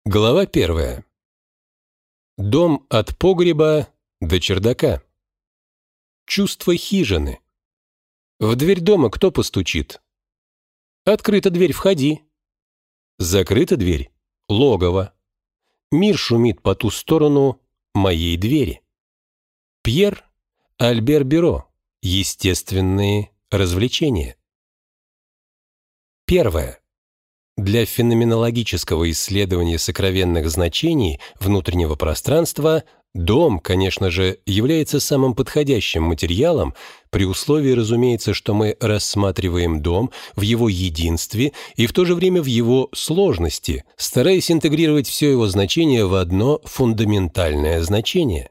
Глава 1. Дом от погреба до чердака. Чувство хижины. В дверь дома кто постучит? Открыта дверь, входи. Закрыта дверь — логово. Мир шумит по ту сторону моей двери. Пьер Альбер Бюро. Естественные развлечения. Первое. Для феноменологического исследования сокровенных значений внутреннего пространства дом, конечно же, является самым подходящим материалом, при условии, разумеется, что мы рассматриваем дом в его единстве и в то же время в его сложности, стараясь интегрировать все его значение в одно фундаментальное значение.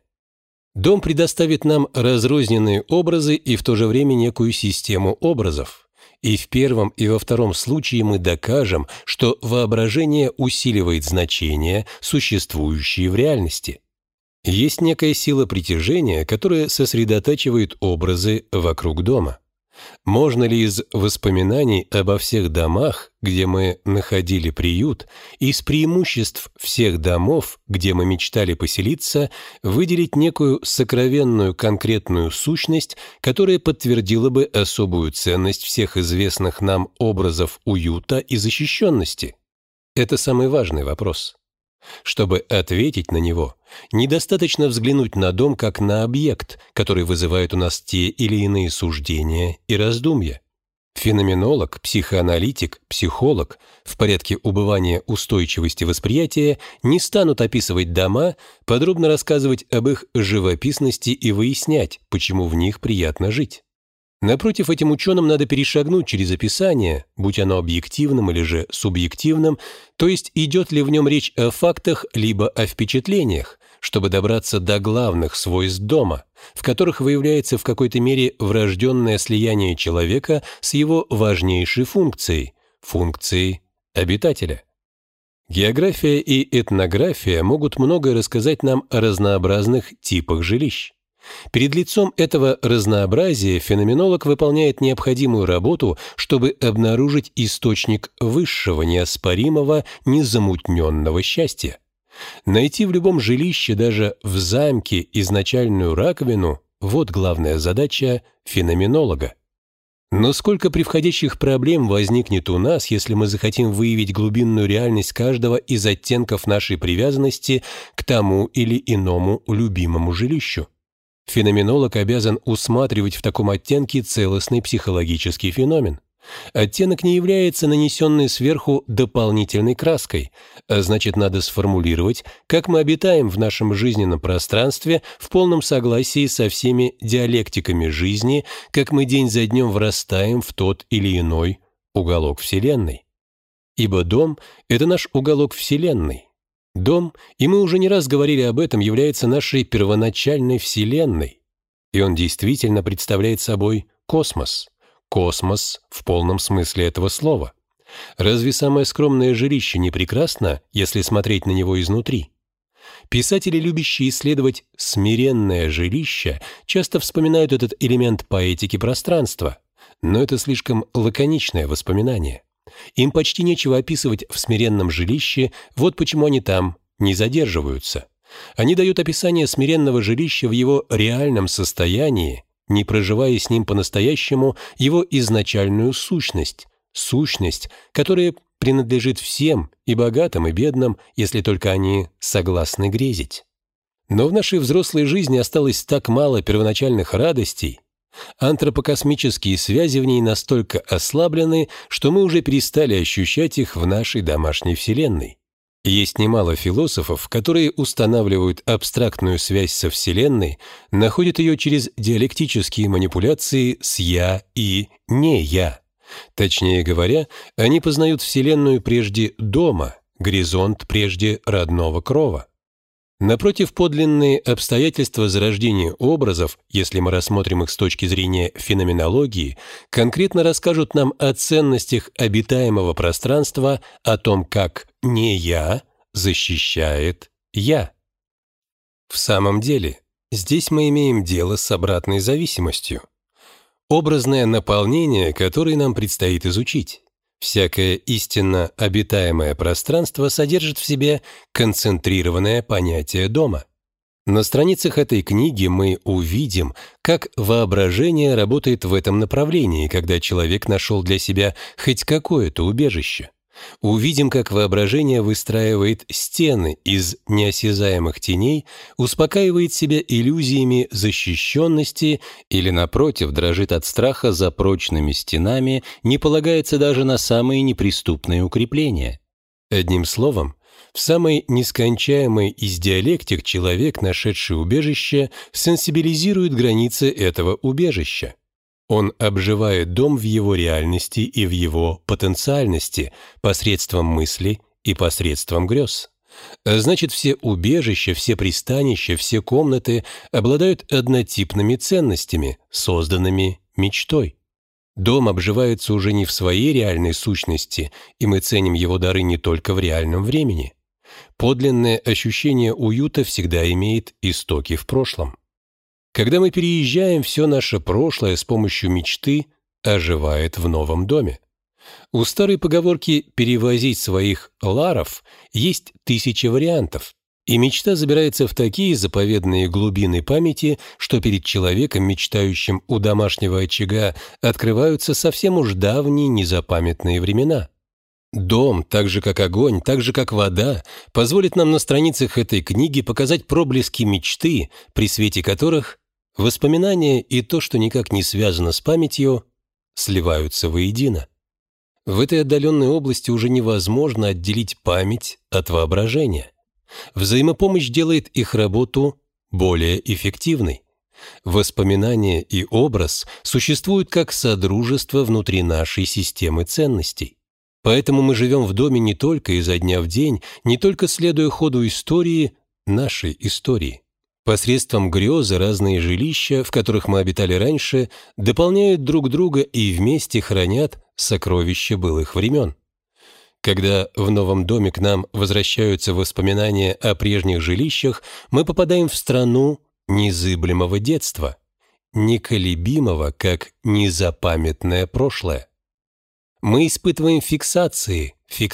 Дом предоставит нам разрозненные образы и в то же время некую систему образов. И в первом, и во втором случае мы докажем, что воображение усиливает значения, существующие в реальности. Есть некая сила притяжения, которая сосредотачивает образы вокруг дома. Можно ли из воспоминаний обо всех домах, где мы находили приют, из преимуществ всех домов, где мы мечтали поселиться, выделить некую сокровенную конкретную сущность, которая подтвердила бы особую ценность всех известных нам образов уюта и защищенности? Это самый важный вопрос. Чтобы ответить на него, недостаточно взглянуть на дом как на объект, который вызывает у нас те или иные суждения и раздумья. Феноменолог, психоаналитик, психолог в порядке убывания устойчивости восприятия не станут описывать дома, подробно рассказывать об их живописности и выяснять, почему в них приятно жить. Напротив, этим ученым надо перешагнуть через описание, будь оно объективным или же субъективным, то есть идет ли в нем речь о фактах, либо о впечатлениях, чтобы добраться до главных свойств дома, в которых выявляется в какой-то мере врожденное слияние человека с его важнейшей функцией – функцией обитателя. География и этнография могут многое рассказать нам о разнообразных типах жилищ. Перед лицом этого разнообразия феноменолог выполняет необходимую работу, чтобы обнаружить источник высшего, неоспоримого, незамутненного счастья. Найти в любом жилище, даже в замке, изначальную раковину – вот главная задача феноменолога. Но сколько превходящих проблем возникнет у нас, если мы захотим выявить глубинную реальность каждого из оттенков нашей привязанности к тому или иному любимому жилищу? Феноменолог обязан усматривать в таком оттенке целостный психологический феномен. Оттенок не является нанесенной сверху дополнительной краской, а значит, надо сформулировать, как мы обитаем в нашем жизненном пространстве в полном согласии со всеми диалектиками жизни, как мы день за днем врастаем в тот или иной уголок Вселенной. Ибо дом — это наш уголок Вселенной. Дом, и мы уже не раз говорили об этом, является нашей первоначальной Вселенной. И он действительно представляет собой космос. Космос в полном смысле этого слова. Разве самое скромное жилище не прекрасно, если смотреть на него изнутри? Писатели, любящие исследовать смиренное жилище, часто вспоминают этот элемент поэтики пространства, но это слишком лаконичное воспоминание. Им почти нечего описывать в смиренном жилище, вот почему они там не задерживаются. Они дают описание смиренного жилища в его реальном состоянии, не проживая с ним по-настоящему его изначальную сущность, сущность, которая принадлежит всем, и богатым, и бедным, если только они согласны грезить. Но в нашей взрослой жизни осталось так мало первоначальных радостей, антропокосмические связи в ней настолько ослаблены, что мы уже перестали ощущать их в нашей домашней Вселенной. Есть немало философов, которые устанавливают абстрактную связь со Вселенной, находят ее через диалектические манипуляции с «я» и «не я». Точнее говоря, они познают Вселенную прежде дома, горизонт прежде родного крова. Напротив, подлинные обстоятельства зарождения образов, если мы рассмотрим их с точки зрения феноменологии, конкретно расскажут нам о ценностях обитаемого пространства, о том, как «не я» защищает «я». В самом деле, здесь мы имеем дело с обратной зависимостью. Образное наполнение, которое нам предстоит изучить. Всякое истинно обитаемое пространство содержит в себе концентрированное понятие дома. На страницах этой книги мы увидим, как воображение работает в этом направлении, когда человек нашел для себя хоть какое-то убежище. Увидим, как воображение выстраивает стены из неосязаемых теней, успокаивает себя иллюзиями защищенности или, напротив, дрожит от страха за прочными стенами, не полагается даже на самые неприступные укрепления. Одним словом, в самой нескончаемой из диалектик человек, нашедший убежище, сенсибилизирует границы этого убежища. Он обживает дом в его реальности и в его потенциальности посредством мысли и посредством грез. А значит, все убежища, все пристанища, все комнаты обладают однотипными ценностями, созданными мечтой. Дом обживается уже не в своей реальной сущности, и мы ценим его дары не только в реальном времени. Подлинное ощущение уюта всегда имеет истоки в прошлом. Когда мы переезжаем, все наше прошлое с помощью мечты оживает в новом доме. У старой поговорки «перевозить своих ларов» есть 1000 вариантов, и мечта забирается в такие заповедные глубины памяти, что перед человеком, мечтающим у домашнего очага, открываются совсем уж давние незапамятные времена. Дом, так же как огонь, так же как вода, позволит нам на страницах этой книги показать проблески мечты, при свете которых воспоминания и то, что никак не связано с памятью, сливаются воедино. В этой отдаленной области уже невозможно отделить память от воображения. Взаимопомощь делает их работу более эффективной. Воспоминания и образ существуют как содружество внутри нашей системы ценностей. Поэтому мы живем в доме не только изо дня в день, не только следуя ходу истории, нашей истории. Посредством грезы разные жилища, в которых мы обитали раньше, дополняют друг друга и вместе хранят сокровища былых времен. Когда в новом доме к нам возвращаются воспоминания о прежних жилищах, мы попадаем в страну незыблемого детства, неколебимого, как незапамятное прошлое. Мы испытываем фиксации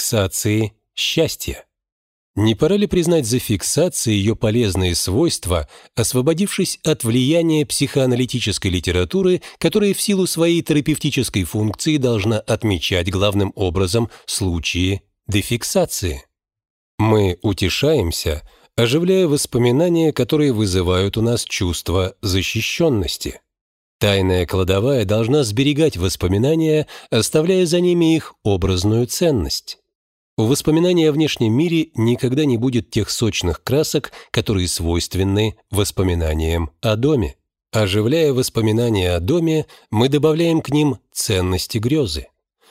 счастья. Не пора ли признать за фиксацией ее полезные свойства, освободившись от влияния психоаналитической литературы, которая в силу своей терапевтической функции должна отмечать главным образом случаи дефиксации? Мы утешаемся, оживляя воспоминания, которые вызывают у нас чувство защищенности. Тайная кладовая должна сберегать воспоминания, оставляя за ними их образную ценность. У воспоминаний о внешнем мире никогда не будет тех сочных красок, которые свойственны воспоминаниям о доме. Оживляя воспоминания о доме, мы добавляем к ним ценности грезы.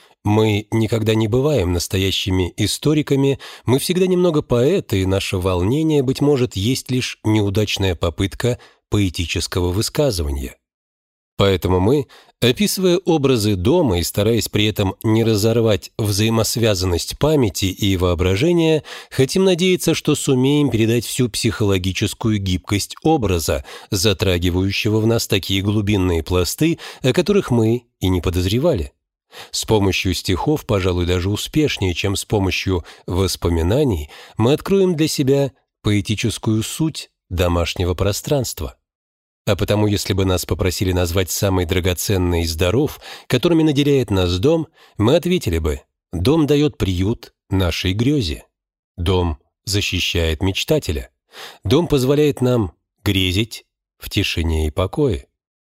Мы никогда не бываем настоящими историками, мы всегда немного поэты, и наше волнение, быть может, есть лишь неудачная попытка поэтического высказывания. Поэтому мы, описывая образы дома и стараясь при этом не разорвать взаимосвязанность памяти и воображения, хотим надеяться, что сумеем передать всю психологическую гибкость образа, затрагивающего в нас такие глубинные пласты, о которых мы и не подозревали. С помощью стихов, пожалуй, даже успешнее, чем с помощью воспоминаний, мы откроем для себя поэтическую суть домашнего пространства. А потому, если бы нас попросили назвать самый драгоценный из даров, которыми наделяет нас дом, мы ответили бы: дом дает приют нашей грезе. Дом защищает мечтателя. Дом позволяет нам грезить в тишине и покое.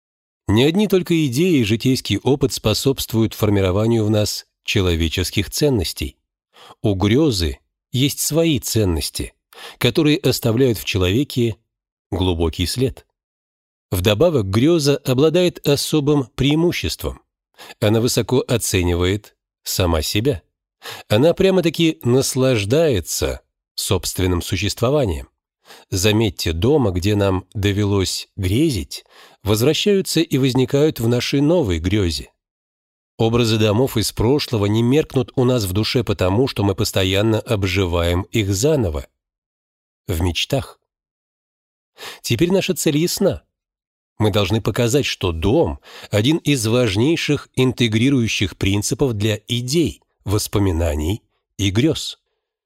Не одни только идеи и житейский опыт способствуют формированию в нас человеческих ценностей. У грезы есть свои ценности, которые оставляют в человеке глубокий след. Вдобавок, греза обладает особым преимуществом. Она высоко оценивает сама себя. Она прямо-таки наслаждается собственным существованием. Заметьте, дома, где нам довелось грезить, возвращаются и возникают в нашей новой грезе. Образы домов из прошлого не меркнут у нас в душе потому, что мы постоянно обживаем их заново, в мечтах. Теперь наша цель ясна. Мы должны показать, что дом – один из важнейших интегрирующих принципов для идей, воспоминаний и грез.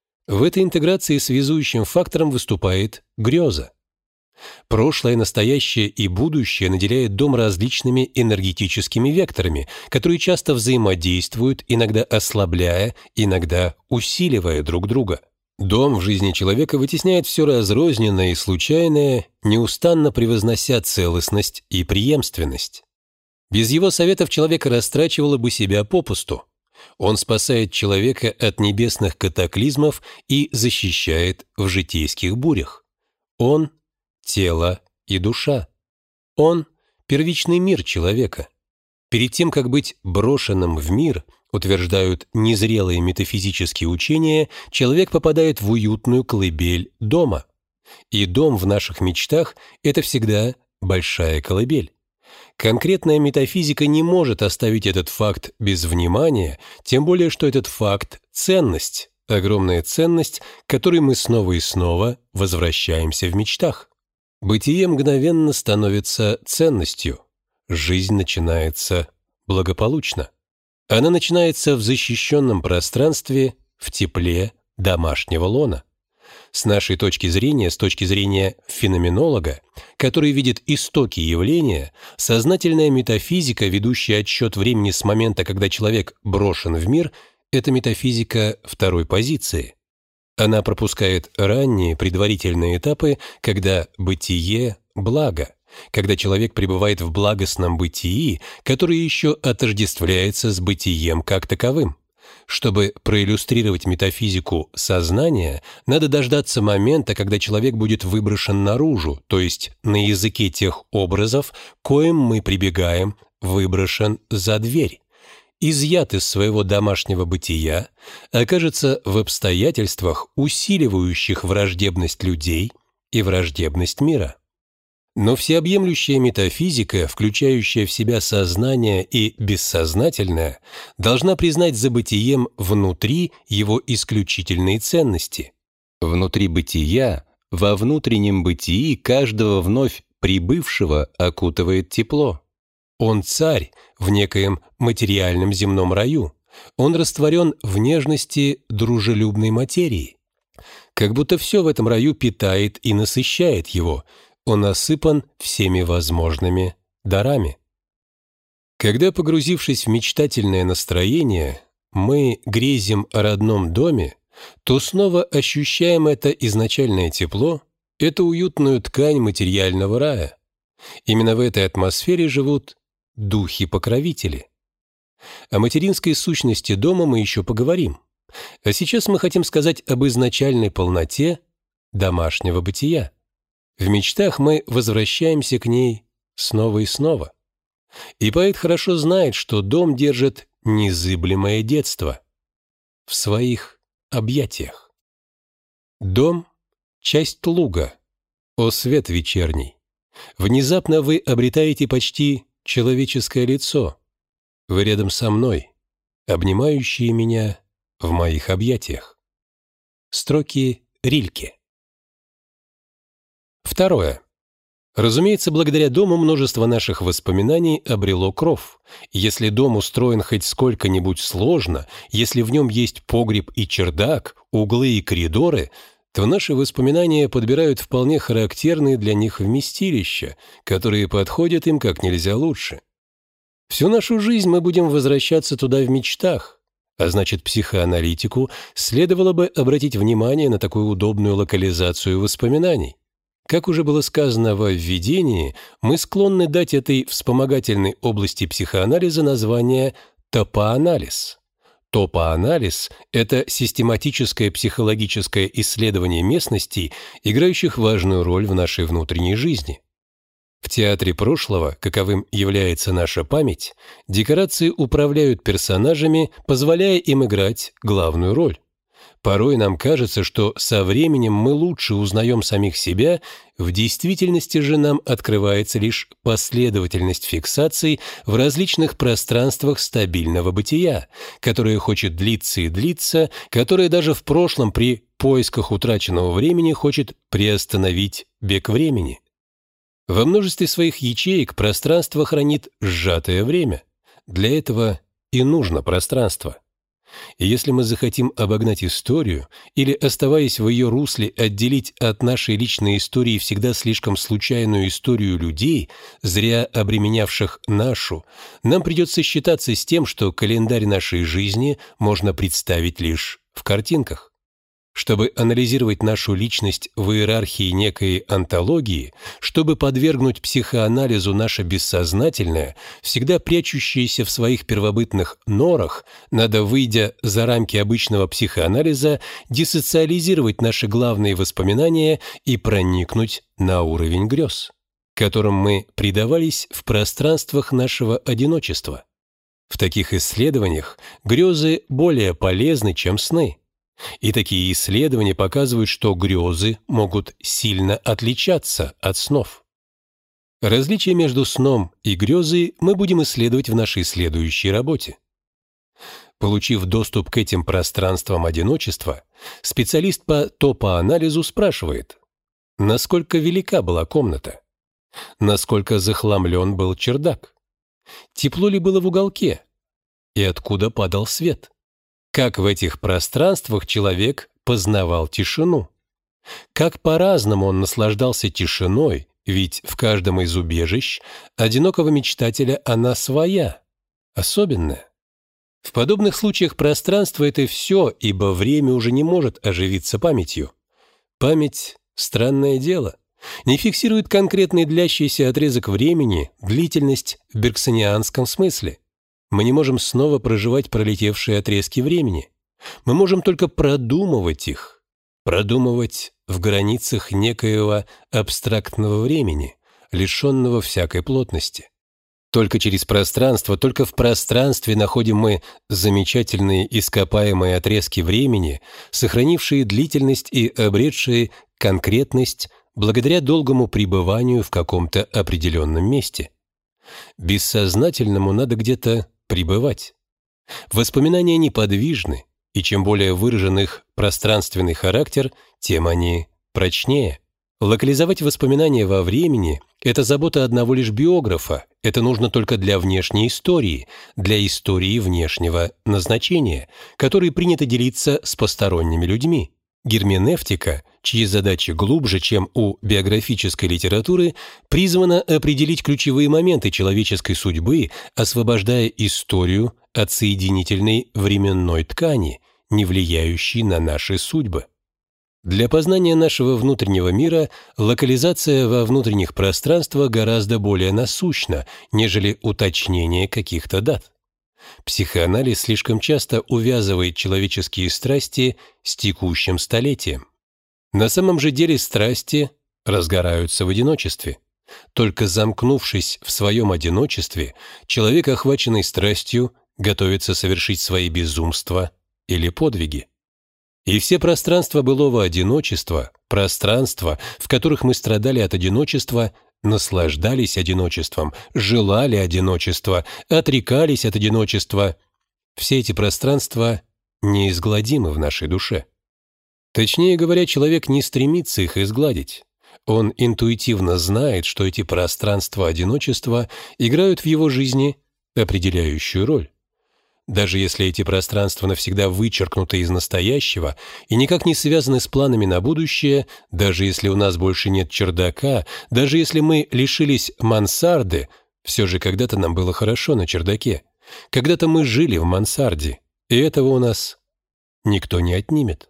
В этой интеграции связующим фактором выступает греза. Прошлое, настоящее и будущее наделяет дом различными энергетическими векторами, которые часто взаимодействуют, иногда ослабляя, иногда усиливая друг друга. Дом в жизни человека вытесняет все разрозненное и случайное, неустанно превознося целостность и преемственность. Без его советов человек растрачивало бы себя попусту. Он спасает человека от небесных катаклизмов и защищает в житейских бурях. Он — тело и душа. Он — первичный мир человека. Перед тем, как быть брошенным в мир, утверждают незрелые метафизические учения, человек попадает в уютную колыбель дома. И дом в наших мечтах — это всегда большая колыбель. Конкретная метафизика не может оставить этот факт без внимания, тем более, что этот факт — ценность, огромная ценность, к которой мы снова и снова возвращаемся в мечтах. Бытие мгновенно становится ценностью. Жизнь начинается благополучно. Она начинается в защищенном пространстве, в тепле домашнего лона. С нашей точки зрения, с точки зрения феноменолога, который видит истоки явления, сознательная метафизика, ведущая отсчет времени с момента, когда человек брошен в мир, это метафизика второй позиции. Она пропускает ранние предварительные этапы, когда бытие – благо, когда человек пребывает в благостном бытии, которое еще отождествляется с бытием как таковым. Чтобы проиллюстрировать метафизику сознания, надо дождаться момента, когда человек будет выброшен наружу, то есть на языке тех образов, к коим мы прибегаем, выброшен за дверь, изъят из своего домашнего бытия, окажется в обстоятельствах, усиливающих враждебность людей и враждебность мира. Но всеобъемлющая метафизика, включающая в себя сознание и бессознательное, должна признать за бытием внутри его исключительные ценности. Внутри бытия, во внутреннем бытии каждого вновь прибывшего окутывает тепло. Он царь в некоем материальном земном раю. Он растворен в нежности дружелюбной материи. Как будто все в этом раю питает и насыщает его. Он осыпан всеми возможными дарами. Когда, погрузившись в мечтательное настроение, мы грезим о родном доме, то снова ощущаем это изначальное тепло, эту уютную ткань материального рая. Именно в этой атмосфере живут духи-покровители. О материнской сущности дома мы еще поговорим. А сейчас мы хотим сказать об изначальной полноте домашнего бытия. В мечтах мы возвращаемся к ней снова и снова. И поэт хорошо знает, что дом держит незыблемое детство в своих объятиях. Дом — часть луга, о свет вечерний. Внезапно вы обретаете почти человеческое лицо. Вы рядом со мной, обнимающие меня в моих объятиях. Строки Рильке. Второе. Разумеется, благодаря дому множество наших воспоминаний обрело кров. Если дом устроен хоть сколько-нибудь сложно, если в нем есть погреб и чердак, углы и коридоры, то наши воспоминания подбирают вполне характерные для них вместилища, которые подходят им как нельзя лучше. Всю нашу жизнь мы будем возвращаться туда в мечтах, а значит, психоаналитику следовало бы обратить внимание на такую удобную локализацию воспоминаний. Как уже было сказано во введении, мы склонны дать этой вспомогательной области психоанализа название топоанализ. Топоанализ — это систематическое психологическое исследование местностей, играющих важную роль в нашей внутренней жизни. В театре прошлого, каковым является наша память, декорации управляют персонажами, позволяя им играть главную роль. Порой нам кажется, что со временем мы лучше узнаем самих себя, в действительности же нам открывается лишь последовательность фиксаций в различных пространствах стабильного бытия, которое хочет длиться и длиться, которое даже в прошлом при поисках утраченного времени хочет приостановить бег времени. Во множестве своих ячеек пространство хранит сжатое время. Для этого и нужно пространство. И если мы захотим обогнать историю или, оставаясь в ее русле, отделить от нашей личной истории всегда слишком случайную историю людей, зря обременявших нашу, нам придется считаться с тем, что календарь нашей жизни можно представить лишь в картинках. Чтобы анализировать нашу личность в иерархии некой онтологии, чтобы подвергнуть психоанализу наше бессознательное, всегда прячущееся в своих первобытных норах, надо, выйдя за рамки обычного психоанализа, диссоциализировать наши главные воспоминания и проникнуть на уровень грез, которым мы предавались в пространствах нашего одиночества. В таких исследованиях грезы более полезны, чем сны. И такие исследования показывают, что грезы могут сильно отличаться от снов. Различие между сном и грезой мы будем исследовать в нашей следующей работе. Получив доступ к этим пространствам одиночества, специалист по топоанализу спрашивает, насколько велика была комната, насколько захламлен был чердак, тепло ли было в уголке и откуда падал свет. Как в этих пространствах человек познавал тишину? Как по-разному он наслаждался тишиной, ведь в каждом из убежищ одинокого мечтателя она своя, особенная. В подобных случаях пространство — это все, ибо время уже не может оживиться памятью. Память — странное дело. Не фиксирует конкретный длящийся отрезок времени, длительность в бергсонианском смысле. Мы не можем снова проживать пролетевшие отрезки времени. Мы можем только продумывать их. Продумывать в границах некоего абстрактного времени, лишенного всякой плотности. Только через пространство, только в пространстве находим мы замечательные ископаемые отрезки времени, сохранившие длительность и обретшие конкретность благодаря долгому пребыванию в каком-то определенном месте. Бессознательному надо где-то пребывать. Воспоминания неподвижны, и чем более выражен их пространственный характер, тем они прочнее. Локализовать воспоминания во времени — это забота одного лишь биографа, это нужно только для внешней истории, для истории внешнего назначения, которой принято делиться с посторонними людьми. Герменевтика, чьи задачи глубже, чем у биографической литературы, призвана определить ключевые моменты человеческой судьбы, освобождая историю от соединительной временной ткани, не влияющей на наши судьбы. Для познания нашего внутреннего мира локализация во внутренних пространствах гораздо более насущна, нежели уточнение каких-то дат. Психоанализ слишком часто увязывает человеческие страсти с текущим столетием. На самом же деле страсти разгораются в одиночестве. Только замкнувшись в своем одиночестве, человек, охваченный страстью, готовится совершить свои безумства или подвиги. И все пространства былого одиночества, пространства, в которых мы страдали от одиночества, наслаждались одиночеством, желали одиночества, отрекались от одиночества. Все эти пространства неизгладимы в нашей душе. Точнее говоря, человек не стремится их изгладить. Он интуитивно знает, что эти пространства одиночества играют в его жизни определяющую роль. Даже если эти пространства навсегда вычеркнуты из настоящего и никак не связаны с планами на будущее, даже если у нас больше нет чердака, даже если мы лишились мансарды, все же когда-то нам было хорошо на чердаке. Когда-то мы жили в мансарде, и этого у нас никто не отнимет.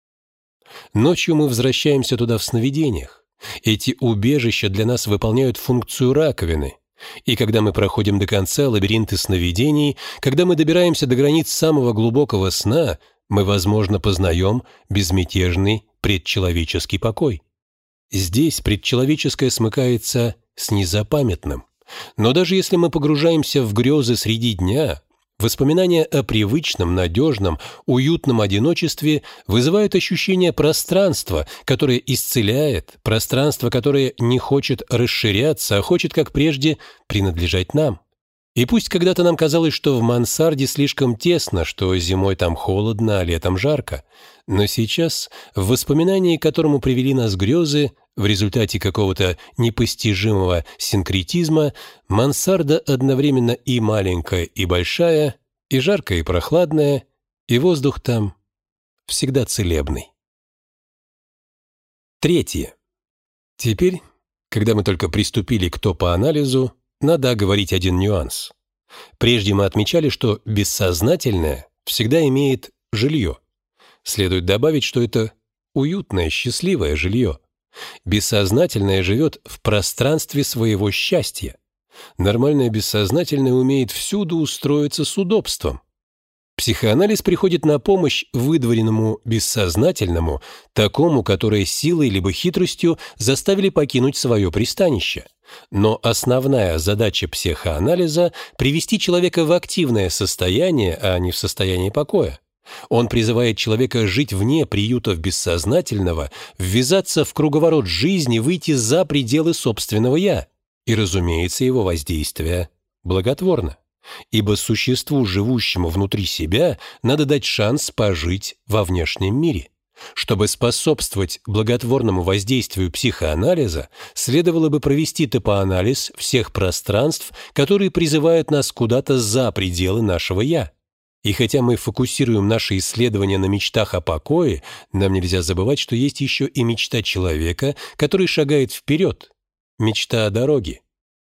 Ночью мы возвращаемся туда в сновидениях. Эти убежища для нас выполняют функцию раковины. И когда мы проходим до конца лабиринты сновидений, когда мы добираемся до границ самого глубокого сна, мы, возможно, познаем безмятежный предчеловеческий покой. Здесь предчеловеческое смыкается с незапамятным. Но даже если мы погружаемся в грезы среди дня, воспоминания о привычном, надежном, уютном одиночестве вызывают ощущение пространства, которое исцеляет, пространство, которое не хочет расширяться, а хочет, как прежде, принадлежать нам. И пусть когда-то нам казалось, что в мансарде слишком тесно, что зимой там холодно, а летом жарко, но сейчас, в воспоминании, к которому привели нас грезы, в результате какого-то непостижимого синкретизма, мансарда одновременно и маленькая, и большая, и жаркая, и прохладная, и воздух там всегда целебный. Третье. Теперь, когда мы только приступили к топоанализу, надо оговорить один нюанс. Прежде мы отмечали, что бессознательное всегда имеет жилье. Следует добавить, что это уютное, счастливое жилье. Бессознательное живет в пространстве своего счастья. Нормальное бессознательное умеет всюду устроиться с удобством. Психоанализ приходит на помощь выдворенному бессознательному, такому, которое силой либо хитростью заставили покинуть свое пристанище. Но основная задача психоанализа – привести человека в активное состояние, а не в состояние покоя. Он призывает человека жить вне приютов бессознательного, ввязаться в круговорот жизни, выйти за пределы собственного «я». И, разумеется, его воздействие благотворно. Ибо существу, живущему внутри себя, надо дать шанс пожить во внешнем мире. Чтобы способствовать благотворному воздействию психоанализа, следовало бы провести топоанализ всех пространств, которые призывают нас куда-то за пределы нашего «я». И хотя мы фокусируем наши исследования на мечтах о покое, нам нельзя забывать, что есть еще и мечта человека, который шагает вперед, мечта о дороге.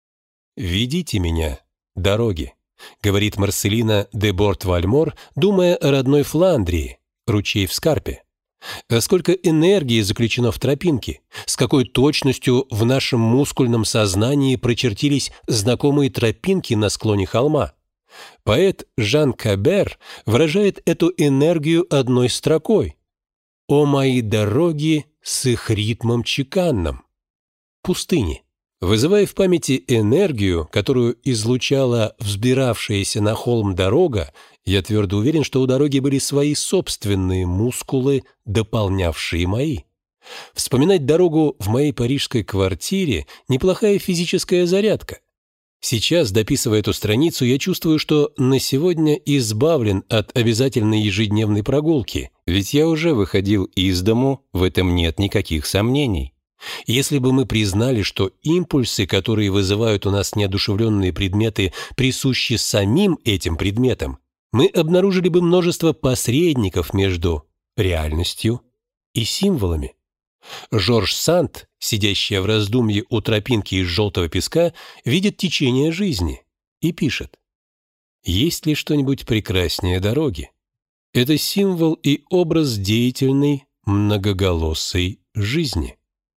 «Ведите меня, дороги», — говорит Марселина де Борт-Вальмор, думая о родной Фландрии, ручей в Скарпе. А сколько энергии заключено в тропинке, с какой точностью в нашем мускульном сознании прочертились знакомые тропинки на склоне холма. Поэт Жан Кабер выражает эту энергию одной строкой: «О мои дороги с их ритмом чеканным». Пустыни. Вызывая в памяти энергию, которую излучала взбиравшаяся на холм дорога, я твердо уверен, что у дороги были свои собственные мускулы, дополнявшие мои. Вспоминать дорогу в моей парижской квартире – неплохая физическая зарядка. Сейчас, дописывая эту страницу, я чувствую, что на сегодня избавлен от обязательной ежедневной прогулки, ведь я уже выходил из дому, в этом нет никаких сомнений. Если бы мы признали, что импульсы, которые вызывают у нас неодушевленные предметы, присущи самим этим предметам, мы обнаружили бы множество посредников между реальностью и символами. Жорж Санд, сидящая в раздумье у тропинки из желтого песка, видит течение жизни и пишет: «Есть ли что-нибудь прекраснее дороги? Это символ и образ деятельной, многоголосой жизни».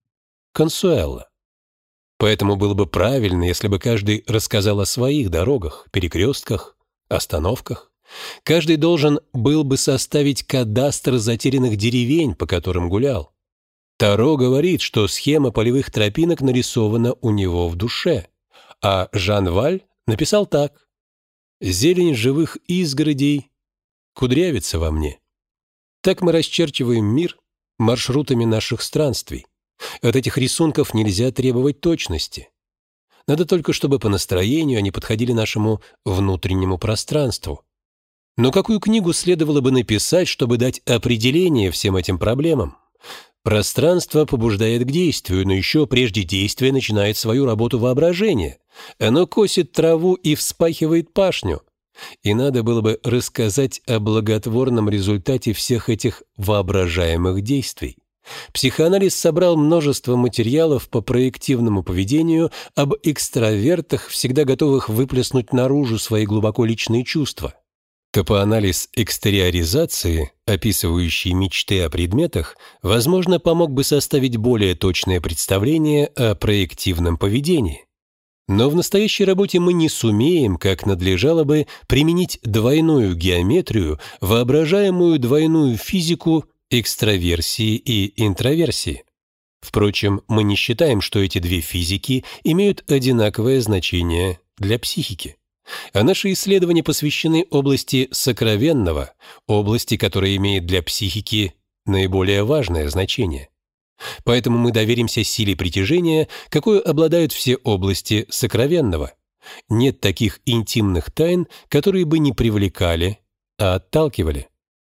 Консуэло. Поэтому было бы правильно, если бы каждый рассказал о своих дорогах, перекрестках, остановках. Каждый должен был бы составить кадастр затерянных деревень, по которым гулял. Таро говорит, что схема полевых тропинок нарисована у него в душе, а Жан Валь написал так: «Зелень живых изгородей кудрявится во мне». Так мы расчерчиваем мир маршрутами наших странствий. От этих рисунков нельзя требовать точности. Надо только, чтобы по настроению они подходили нашему внутреннему пространству. Но какую книгу следовало бы написать, чтобы дать определение всем этим проблемам? Пространство побуждает к действию, но еще прежде действия начинает свою работу воображение. Оно косит траву и вспахивает пашню. И надо было бы рассказать о благотворном результате всех этих воображаемых действий. Психоанализ собрал множество материалов по проективному поведению об экстравертах, всегда готовых выплеснуть наружу свои глубоко личные чувства. Топоанализ экстериоризации, описывающий мечты о предметах, возможно, помог бы составить более точное представление о проективном поведении. Но в настоящей работе мы не сумеем, как надлежало бы, применить двойную геометрию, воображаемую двойную физику экстраверсии и интроверсии. Впрочем, мы не считаем, что эти две физики имеют одинаковое значение для психики. А наши исследования посвящены области сокровенного, области, которая имеет для психики наиболее важное значение. Поэтому мы доверимся силе притяжения, какой обладают все области сокровенного. Нет таких интимных тайн, которые бы не привлекали, а отталкивали.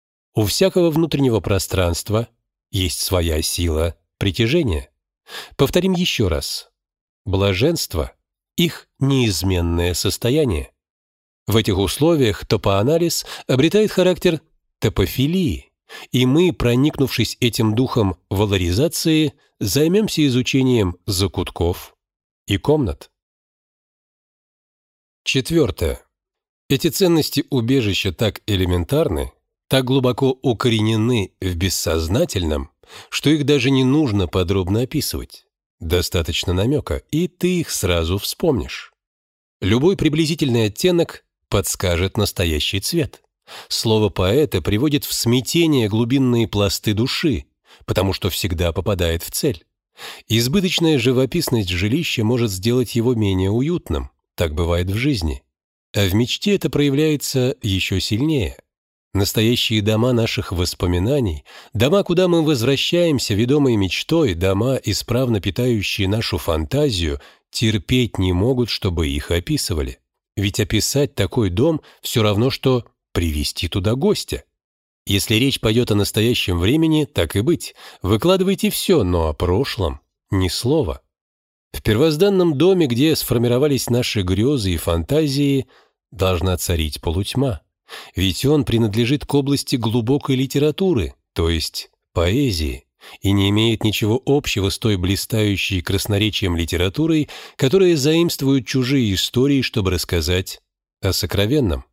У всякого внутреннего пространства есть своя сила притяжения. Повторим еще раз. Блаженство — их неизменное состояние. В этих условиях топоанализ обретает характер топофилии, и мы, проникнувшись этим духом валоризации, займемся изучением закутков и комнат. 4. Эти ценности убежища так элементарны, так глубоко укоренены в бессознательном, что их даже не нужно подробно описывать. Достаточно намека, и ты их сразу вспомнишь. Любой приблизительный оттенок подскажет настоящий цвет. Слово поэта приводит в смятение глубинные пласты души, потому что всегда попадает в цель. Избыточная живописность жилища может сделать его менее уютным. Так бывает в жизни. А в мечте это проявляется еще сильнее. Настоящие дома наших воспоминаний, дома, куда мы возвращаемся, ведомые мечтой, дома, исправно питающие нашу фантазию, терпеть не могут, чтобы их описывали. Ведь описать такой дом все равно, что привести туда гостя. Если речь пойдет о настоящем времени, так и быть, выкладывайте все, но о прошлом ни слова. В первозданном доме, где сформировались наши грезы и фантазии, должна царить полутьма. Ведь он принадлежит к области глубокой литературы, то есть поэзии, и не имеет ничего общего с той блистающей красноречием литературой, которая заимствует чужие истории, чтобы рассказать о сокровенном.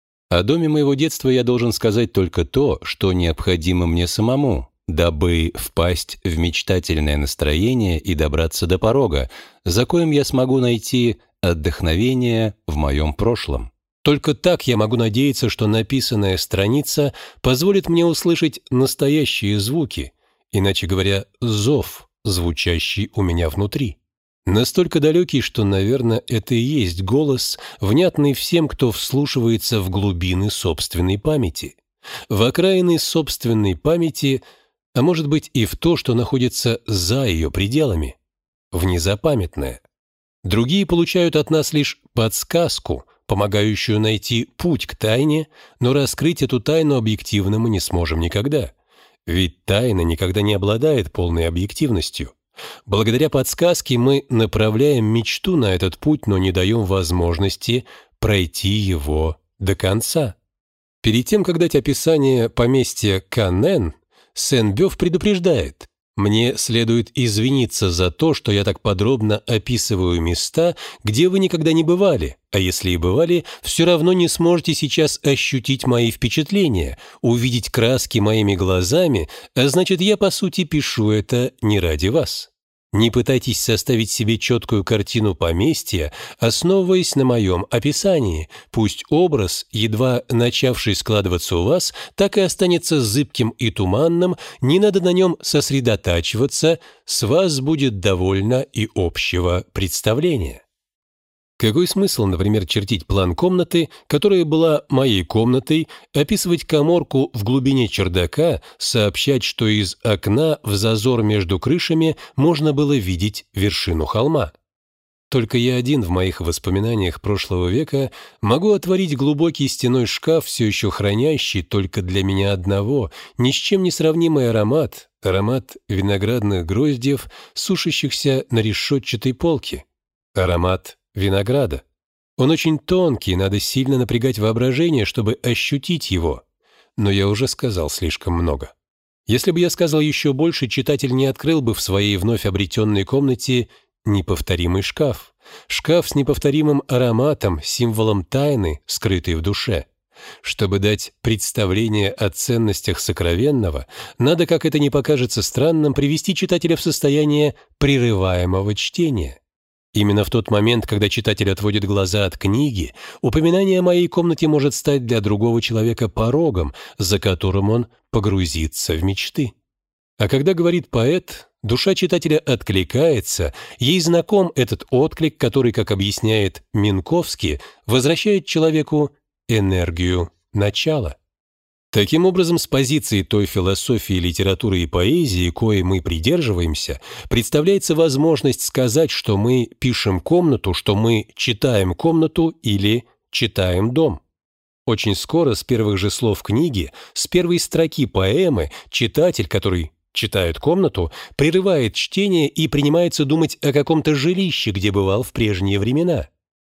О доме моего детства я должен сказать только то, что необходимо мне самому, дабы впасть в мечтательное настроение и добраться до порога, за коим я смогу найти отдохновение в моем прошлом. Только так я могу надеяться, что написанная страница позволит мне услышать настоящие звуки, иначе говоря, зов, звучащий у меня внутри. Настолько далекий, что, наверное, это и есть голос, внятный всем, кто вслушивается в глубины собственной памяти, в окраины собственной памяти, а может быть и в то, что находится за ее пределами, в незапамятное. Другие получают от нас лишь подсказку, помогающую найти путь к тайне, но раскрыть эту тайну объективно мы не сможем никогда. Ведь тайна никогда не обладает полной объективностью. Благодаря подсказке мы направляем мечту на этот путь, но не даем возможности пройти его до конца. Перед тем, как дать описание поместья Каннен, Сен-Бёв предупреждает: «Мне следует извиниться за то, что я так подробно описываю места, где вы никогда не бывали, а если и бывали, все равно не сможете сейчас ощутить мои впечатления, увидеть краски моими глазами, а значит, я, по сути, пишу это не ради вас. Не пытайтесь составить себе четкую картину поместья, основываясь на моем описании. Пусть образ, едва начавший складываться у вас, так и останется зыбким и туманным, не надо на нем сосредотачиваться, с вас будет довольно и общего представления». Какой смысл, например, чертить план комнаты, которая была моей комнатой, описывать каморку в глубине чердака, сообщать, что из окна в зазор между крышами можно было видеть вершину холма? Только я один в моих воспоминаниях прошлого века могу отворить глубокий стеной шкаф, все еще хранящий только для меня одного, ни с чем не сравнимый аромат виноградных гроздьев, сушащихся на решетчатой полке. Аромат винограда. Он очень тонкий, надо сильно напрягать воображение, чтобы ощутить его. Но я уже сказал слишком много. Если бы я сказал еще больше, читатель не открыл бы в своей вновь обретенной комнате неповторимый шкаф. Шкаф с неповторимым ароматом, символом тайны, скрытой в душе. Чтобы дать представление о ценностях сокровенного, надо, как это ни покажется странным, привести читателя в состояние прерываемого чтения. Именно в тот момент, когда читатель отводит глаза от книги, упоминание о моей комнате может стать для другого человека порогом, за которым он погрузится в мечты. А когда говорит поэт, душа читателя откликается, ей знаком этот отклик, который, как объясняет Минковский, возвращает человеку энергию начала. Таким образом, с позиции той философии, литературы и поэзии, коей мы придерживаемся, представляется возможность сказать, что мы пишем комнату, что мы читаем комнату или читаем дом. Очень скоро, с первых же слов книги, с первой строки поэмы, читатель, который читает комнату, прерывает чтение и принимается думать о каком-то жилище, где бывал в прежние времена.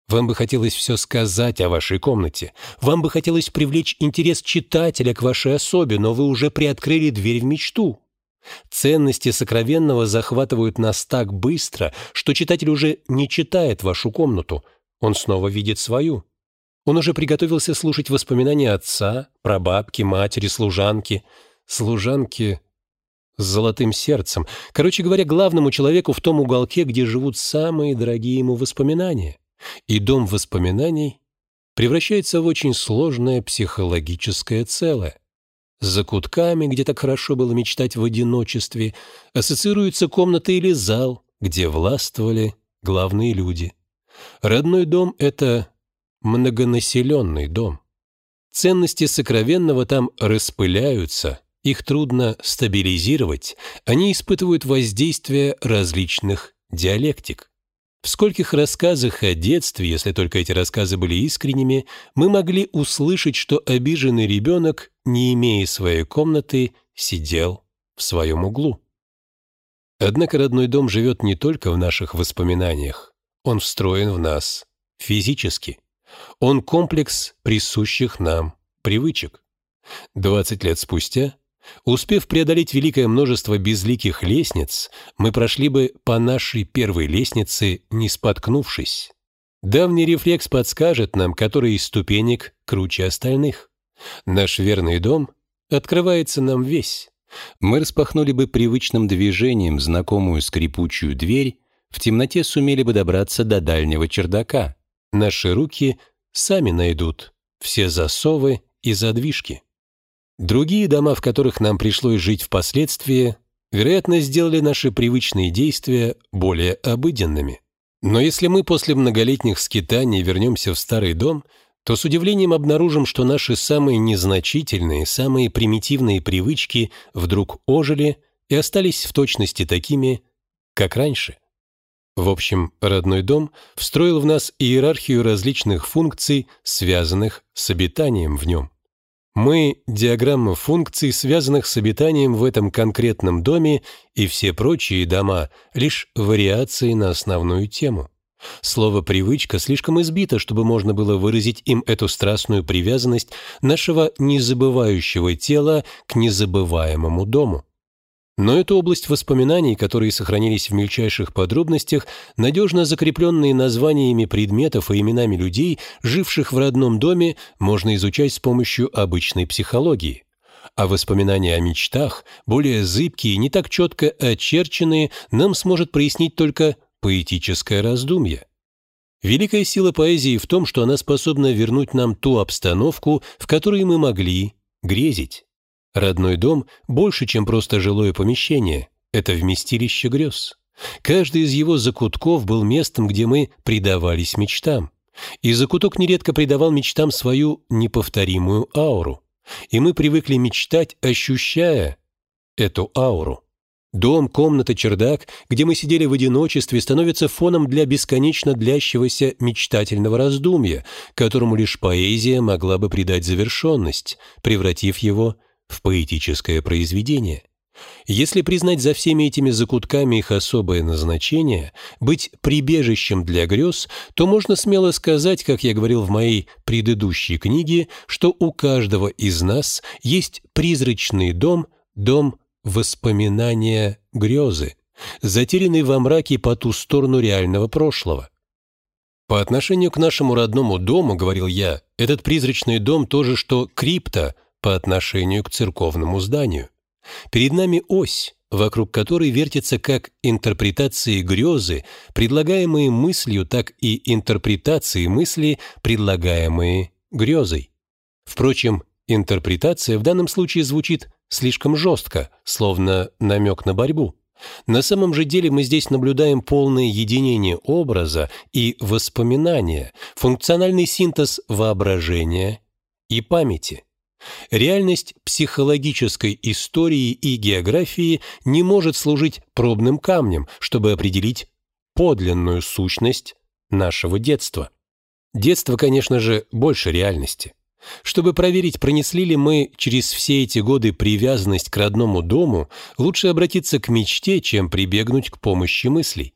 Вам бы хотелось все сказать о вашей комнате. Вам бы хотелось привлечь интерес читателя к вашей особе, но вы уже приоткрыли дверь в мечту. Ценности сокровенного захватывают нас так быстро, что читатель уже не читает вашу комнату. Он снова видит свою. Он уже приготовился слушать воспоминания отца, прабабки, матери, служанки. Служанки с золотым сердцем. Короче говоря, главному человеку в том уголке, где живут самые дорогие ему воспоминания. И дом воспоминаний превращается в очень сложное психологическое целое. С закутками, где так хорошо было мечтать в одиночестве, ассоциируется комната или зал, где властвовали главные люди. Родной дом — это многонаселенный дом. Ценности сокровенного там распыляются, их трудно стабилизировать, они испытывают воздействие различных диалектик. В скольких рассказах о детстве, если только эти рассказы были искренними, мы могли услышать, что обиженный ребенок, не имея своей комнаты, сидел в своем углу. Однако родной дом живет не только в наших воспоминаниях, он встроен в нас физически. Он комплекс присущих нам привычек. 20 лет спустя, успев преодолеть великое множество безликих лестниц, мы прошли бы по нашей первой лестнице, не споткнувшись. Давний рефлекс подскажет нам, который из ступенек круче остальных. Наш верный дом открывается нам весь. Мы распахнули бы привычным движением знакомую скрипучую дверь, в темноте сумели бы добраться до дальнего чердака. Наши руки сами найдут все засовы и задвижки. Другие дома, в которых нам пришлось жить впоследствии, вероятно, сделали наши привычные действия более обыденными. Но если мы после многолетних скитаний вернемся в старый дом, то с удивлением обнаружим, что наши самые незначительные, самые примитивные привычки вдруг ожили и остались в точности такими, как раньше. В общем, родной дом встроил в нас иерархию различных функций, связанных с обитанием в нем. Мы — диаграмма функций, связанных с обитанием в этом конкретном доме, и все прочие дома — лишь вариации на основную тему. Слово «привычка» слишком избито, чтобы можно было выразить им эту страстную привязанность нашего незабывающего тела к незабываемому дому. Но эту область воспоминаний, которые сохранились в мельчайших подробностях, надежно закрепленные названиями предметов и именами людей, живших в родном доме, можно изучать с помощью обычной психологии. А воспоминания о мечтах, более зыбкие, не так четко очерченные, нам сможет прояснить только поэтическое раздумье. Великая сила поэзии в том, что она способна вернуть нам ту обстановку, в которой мы могли грезить. Родной дом больше, чем просто жилое помещение. Это вместилище грез. Каждый из его закутков был местом, где мы предавались мечтам. И закуток нередко придавал мечтам свою неповторимую ауру. И мы привыкли мечтать, ощущая эту ауру. Дом, комната, чердак, где мы сидели в одиночестве, становятся фоном для бесконечно длящегося мечтательного раздумья, которому лишь поэзия могла бы придать завершенность, превратив его в поэтическое произведение. Если признать за всеми этими закутками их особое назначение, быть прибежищем для грез, то можно смело сказать, как я говорил в моей предыдущей книге, что у каждого из нас есть призрачный дом, дом воспоминания грезы, затерянный во мраке по ту сторону реального прошлого. По отношению к нашему родному дому, говорил я, этот призрачный дом то же, что крипта по отношению к церковному зданию. Перед нами ось, вокруг которой вертятся как интерпретации грезы, предлагаемые мыслью, так и интерпретации мысли, предлагаемые грезой. Впрочем, интерпретация в данном случае звучит слишком жестко, словно намек на борьбу. На самом же деле мы здесь наблюдаем полное единение образа и воспоминания, функциональный синтез воображения и памяти. Реальность психологической истории и географии не может служить пробным камнем, чтобы определить подлинную сущность нашего детства. Детство, конечно же, больше реальности. Чтобы проверить, пронесли ли мы через все эти годы привязанность к родному дому, лучше обратиться к мечте, чем прибегнуть к помощи мыслей.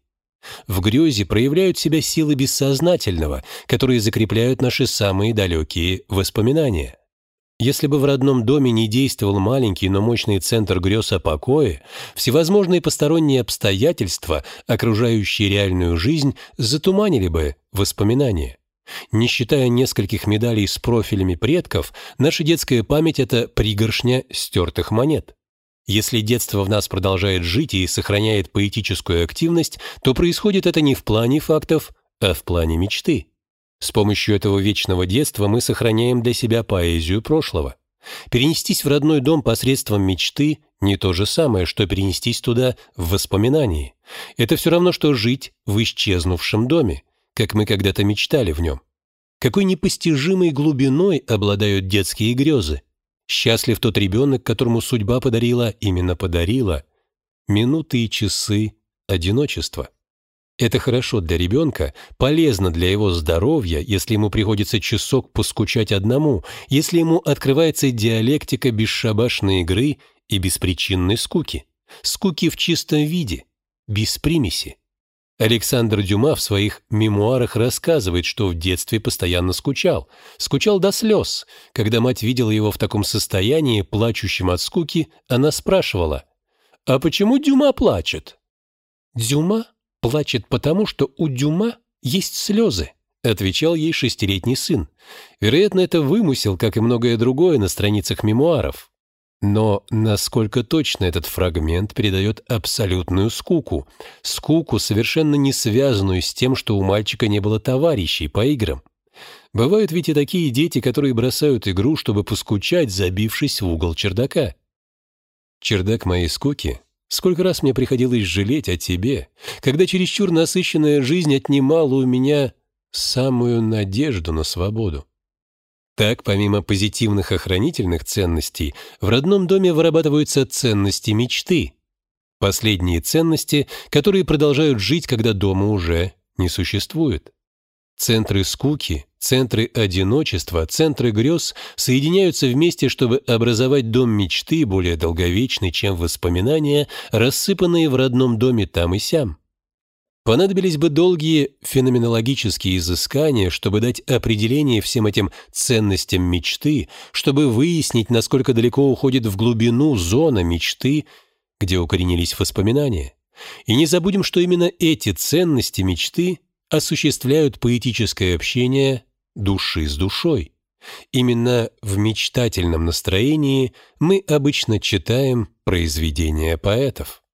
В грезе проявляют себя силы бессознательного, которые закрепляют наши самые далекие воспоминания. Если бы в родном доме не действовал маленький, но мощный центр грез о покое, всевозможные посторонние обстоятельства, окружающие реальную жизнь, затуманили бы воспоминания. Не считая нескольких медалей с профилями предков, наша детская память — это пригоршня стертых монет. Если детство в нас продолжает жить и сохраняет поэтическую активность, то происходит это не в плане фактов, а в плане мечты. С помощью этого вечного детства мы сохраняем для себя поэзию прошлого. Перенестись в родной дом посредством мечты — не то же самое, что перенестись туда в воспоминании. Это все равно, что жить в исчезнувшем доме, как мы когда-то мечтали в нем. Какой непостижимой глубиной обладают детские грезы. Счастлив тот ребенок, которому судьба именно подарила минуты и часы одиночества. Это хорошо для ребенка, полезно для его здоровья, если ему приходится часок поскучать одному, если ему открывается диалектика бесшабашной игры и беспричинной скуки. Скуки в чистом виде, без примеси. Александр Дюма в своих мемуарах рассказывает, что в детстве постоянно скучал до слез. Когда мать видела его в таком состоянии, плачущим от скуки, она спрашивала: «А почему Дюма плачет?» «Дюма плачет потому, что у Дюма есть слезы», отвечал ей 6-летний сын. Вероятно, это вымысел, как и многое другое на страницах мемуаров. Но насколько точно этот фрагмент передает абсолютную скуку, совершенно не связанную с тем, что у мальчика не было товарищей по играм. Бывают ведь и такие дети, которые бросают игру, чтобы поскучать, забившись в угол чердака. Чердак моей скуки. Сколько раз мне приходилось жалеть о тебе, когда чересчур насыщенная жизнь отнимала у меня самую надежду на свободу. Так, помимо позитивных охранительных ценностей, в родном доме вырабатываются ценности мечты. Последние ценности, которые продолжают жить, когда дома уже не существует. Центры скуки, центры одиночества, центры грез соединяются вместе, чтобы образовать дом мечты, более долговечный, чем воспоминания, рассыпанные в родном доме там и сям. Понадобились бы долгие феноменологические изыскания, чтобы дать определение всем этим ценностям мечты, чтобы выяснить, насколько далеко уходит в глубину зона мечты, где укоренились воспоминания. И не забудем, что именно эти ценности мечты осуществляют поэтическое общение души с душой. Именно в мечтательном настроении мы обычно читаем произведения поэтов.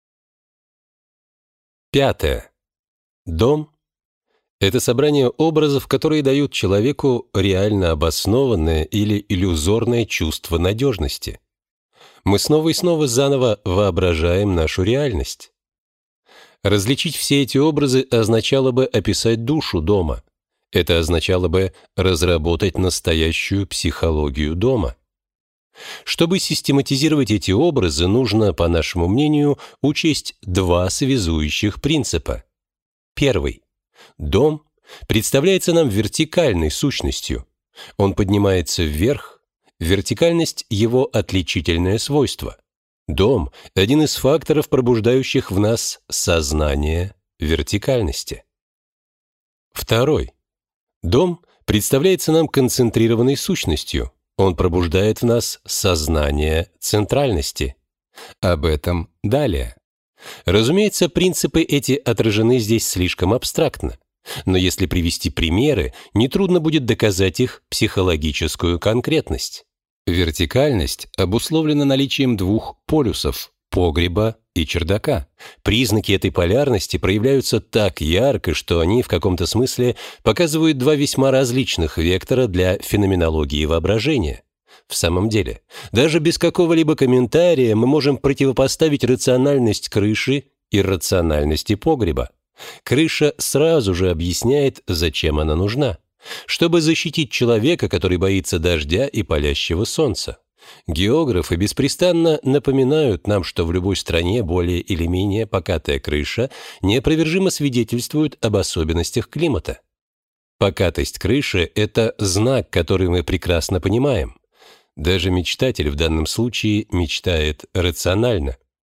5. Дом — это собрание образов, которые дают человеку реально обоснованное или иллюзорное чувство надежности. Мы снова и снова заново воображаем нашу реальность. Различить все эти образы означало бы описать душу дома. Это означало бы разработать настоящую психологию дома. Чтобы систематизировать эти образы, нужно, по нашему мнению, учесть два связующих принципа. Первый. Дом представляется нам вертикальной сущностью. Он поднимается вверх. Вертикальность – его отличительное свойство. Дом – один из факторов, пробуждающих в нас сознание вертикальности. Второй. Дом представляется нам концентрированной сущностью. Он пробуждает в нас сознание центральности. Об этом далее. Разумеется, принципы эти отражены здесь слишком абстрактно, но если привести примеры, нетрудно будет доказать их психологическую конкретность. Вертикальность обусловлена наличием двух полюсов – погреба и чердака. Признаки этой полярности проявляются так ярко, что они в каком-то смысле показывают два весьма различных вектора для феноменологии воображения. В самом деле, даже без какого-либо комментария мы можем противопоставить рациональность крыши и рациональности погреба. Крыша сразу же объясняет, зачем она нужна. Чтобы защитить человека, который боится дождя и палящего солнца. Географы беспрестанно напоминают нам, что в любой стране более или менее покатая крыша неопровержимо свидетельствует об особенностях климата. Покатость крыши – это знак, который мы прекрасно понимаем. Даже мечтатель в данном случае мечтает рационально.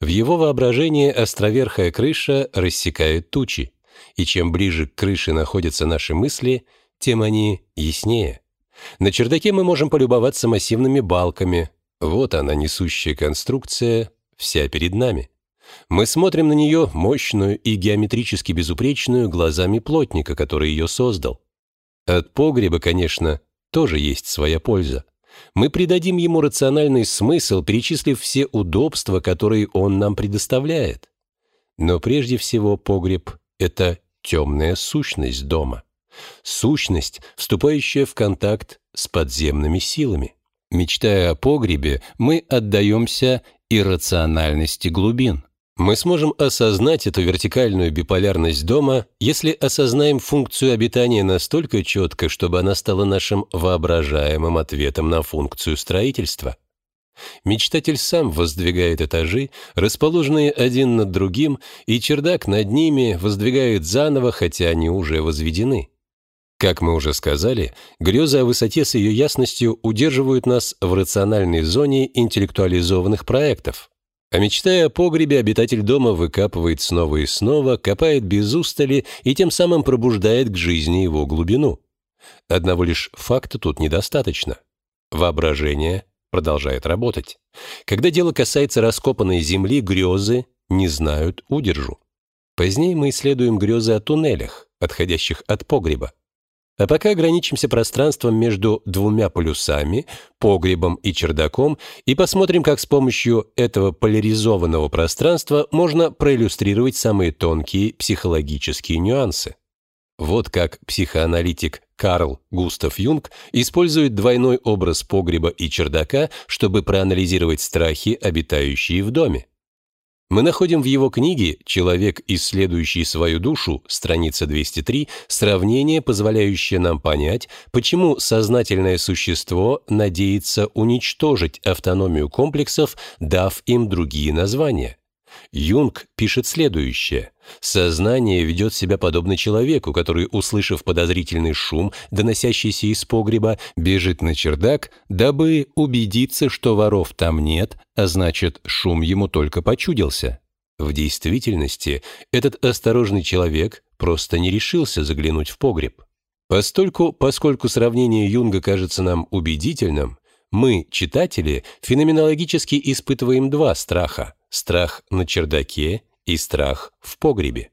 В его воображении островерхая крыша рассекает тучи, и чем ближе к крыше находятся наши мысли, тем они яснее. На чердаке мы можем полюбоваться массивными балками. Вот она, несущая конструкция, вся перед нами. Мы смотрим на нее, мощную и геометрически безупречную, глазами плотника, который ее создал. От погреба, конечно, тоже есть своя польза. Мы придадим ему рациональный смысл, перечислив все удобства, которые он нам предоставляет. Но прежде всего погреб — это темная сущность дома. Сущность, вступающая в контакт с подземными силами. Мечтая о погребе, мы отдаемся иррациональности глубин. Мы сможем осознать эту вертикальную биполярность дома, если осознаем функцию обитания настолько четко, чтобы она стала нашим воображаемым ответом на функцию строительства. Мечтатель сам воздвигает этажи, расположенные один над другим, и чердак над ними воздвигает заново, хотя они уже возведены. Как мы уже сказали, грезы о высоте с ее ясностью удерживают нас в рациональной зоне интеллектуализованных проектов. А мечтая о погребе, обитатель дома выкапывает снова и снова, копает без устали и тем самым пробуждает к жизни его глубину. Одного лишь факта тут недостаточно. Воображение продолжает работать. Когда дело касается раскопанной земли, грезы не знают удержу. Позднее мы исследуем грезы о туннелях, отходящих от погреба. А пока ограничимся пространством между двумя полюсами, погребом и чердаком, и посмотрим, как с помощью этого поляризованного пространства можно проиллюстрировать самые тонкие психологические нюансы. Вот как психоаналитик Карл Густав Юнг использует двойной образ погреба и чердака, чтобы проанализировать страхи, обитающие в доме. Мы находим в его книге «Человек, исследующий свою душу», страница 203, сравнение, позволяющее нам понять, почему сознательное существо надеется уничтожить автономию комплексов, дав им другие названия. Юнг пишет следующее: «Сознание ведет себя подобно человеку, который, услышав подозрительный шум, доносящийся из погреба, бежит на чердак, дабы убедиться, что воров там нет, а значит, шум ему только почудился». В действительности, этот осторожный человек просто не решился заглянуть в погреб. Поскольку сравнение Юнга кажется нам убедительным, мы, читатели, феноменологически испытываем два страха: страх на чердаке и страх в погребе.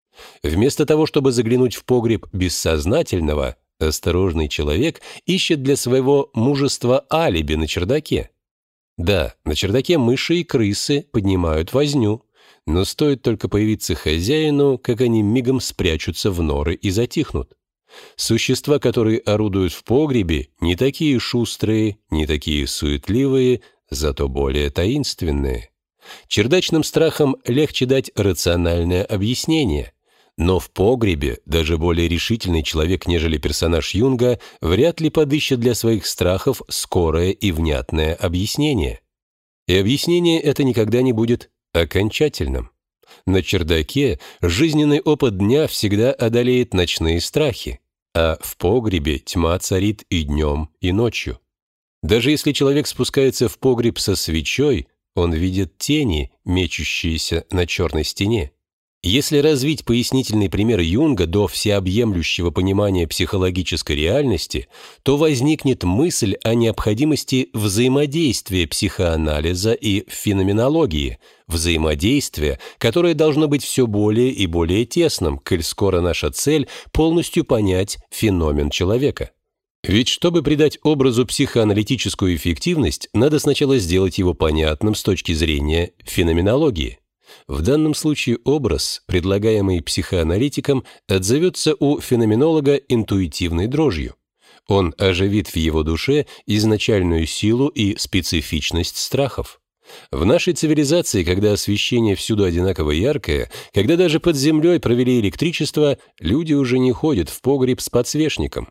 Вместо того, чтобы заглянуть в погреб бессознательного, осторожный человек ищет для своего мужества алиби на чердаке. Да, на чердаке мыши и крысы поднимают возню, но стоит только появиться хозяину, как они мигом спрячутся в норы и затихнут. Существа, которые орудуют в погребе, не такие шустрые, не такие суетливые, зато более таинственные. Чердачным страхам легче дать рациональное объяснение, но в погребе даже более решительный человек, нежели персонаж Юнга, вряд ли подыщет для своих страхов скорое и внятное объяснение. И объяснение это никогда не будет окончательным. На чердаке жизненный опыт дня всегда одолеет ночные страхи, а в погребе тьма царит и днем, и ночью. Даже если человек спускается в погреб со свечой, он видит тени, мечущиеся на черной стене. Если развить пояснительный пример Юнга до всеобъемлющего понимания психологической реальности, то возникнет мысль о необходимости взаимодействия психоанализа и феноменологии, взаимодействия, которое должно быть все более и более тесным, коль скоро наша цель – полностью понять феномен человека. Ведь чтобы придать образу психоаналитическую эффективность, надо сначала сделать его понятным с точки зрения феноменологии. В данном случае образ, предлагаемый психоаналитиком, отзовется у феноменолога интуитивной дрожью. Он оживит в его душе изначальную силу и специфичность страхов. В нашей цивилизации, когда освещение всюду одинаково яркое, когда даже под землей провели электричество, люди уже не ходят в погреб с подсвечником.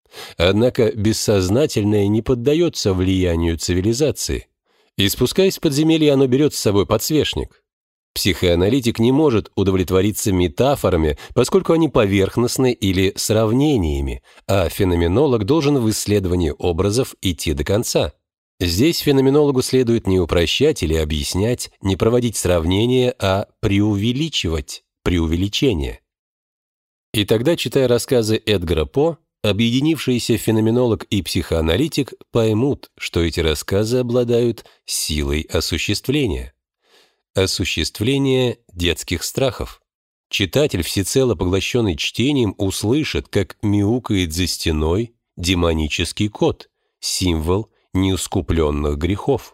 Однако бессознательное не поддается влиянию цивилизации, и, спускаясь в подземелье, оно берет с собой подсвечник. Психоаналитик не может удовлетвориться метафорами, поскольку они поверхностны, или сравнениями, а феноменолог должен в исследовании образов идти до конца. Здесь феноменологу следует не упрощать или объяснять, не проводить сравнения, а преувеличивать преувеличение. И тогда, читая рассказы Эдгара По, объединившиеся феноменолог и психоаналитик поймут, что эти рассказы обладают силой осуществления. Осуществление детских страхов. Читатель, всецело поглощенный чтением, услышит, как мяукает за стеной демонический кот, символ неискупленных грехов.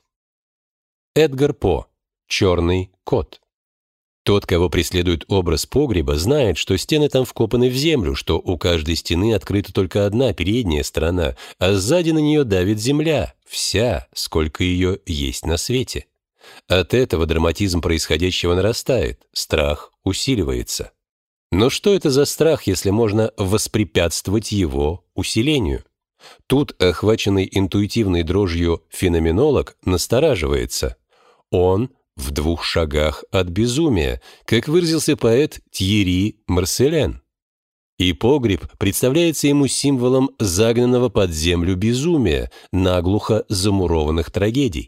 Эдгар По. Черный кот. Тот, кого преследует образ погреба, знает, что стены там вкопаны в землю, что у каждой стены открыта только одна передняя сторона, а сзади на нее давит земля, вся, сколько ее есть на свете. От этого драматизм происходящего нарастает, страх усиливается. Но что это за страх, если можно воспрепятствовать его усилению? Тут, охваченный интуитивной дрожью феноменолог, настораживается. Он в 2 шагах от безумия, как выразился поэт Тьерри Марселен. И погреб представляется ему символом загнанного под землю безумия, наглухо замурованных трагедий.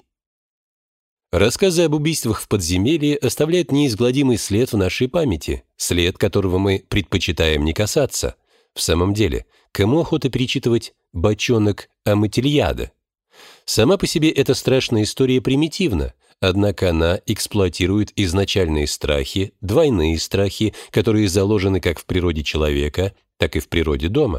Рассказы об убийствах в подземелье оставляют неизгладимый след в нашей памяти, след которого мы предпочитаем не касаться. В самом деле, кому охота перечитывать «Бочонок Аматильяда»? Сама по себе эта страшная история примитивна, однако она эксплуатирует изначальные страхи, двойные страхи, которые заложены как в природе человека, так и в природе дома.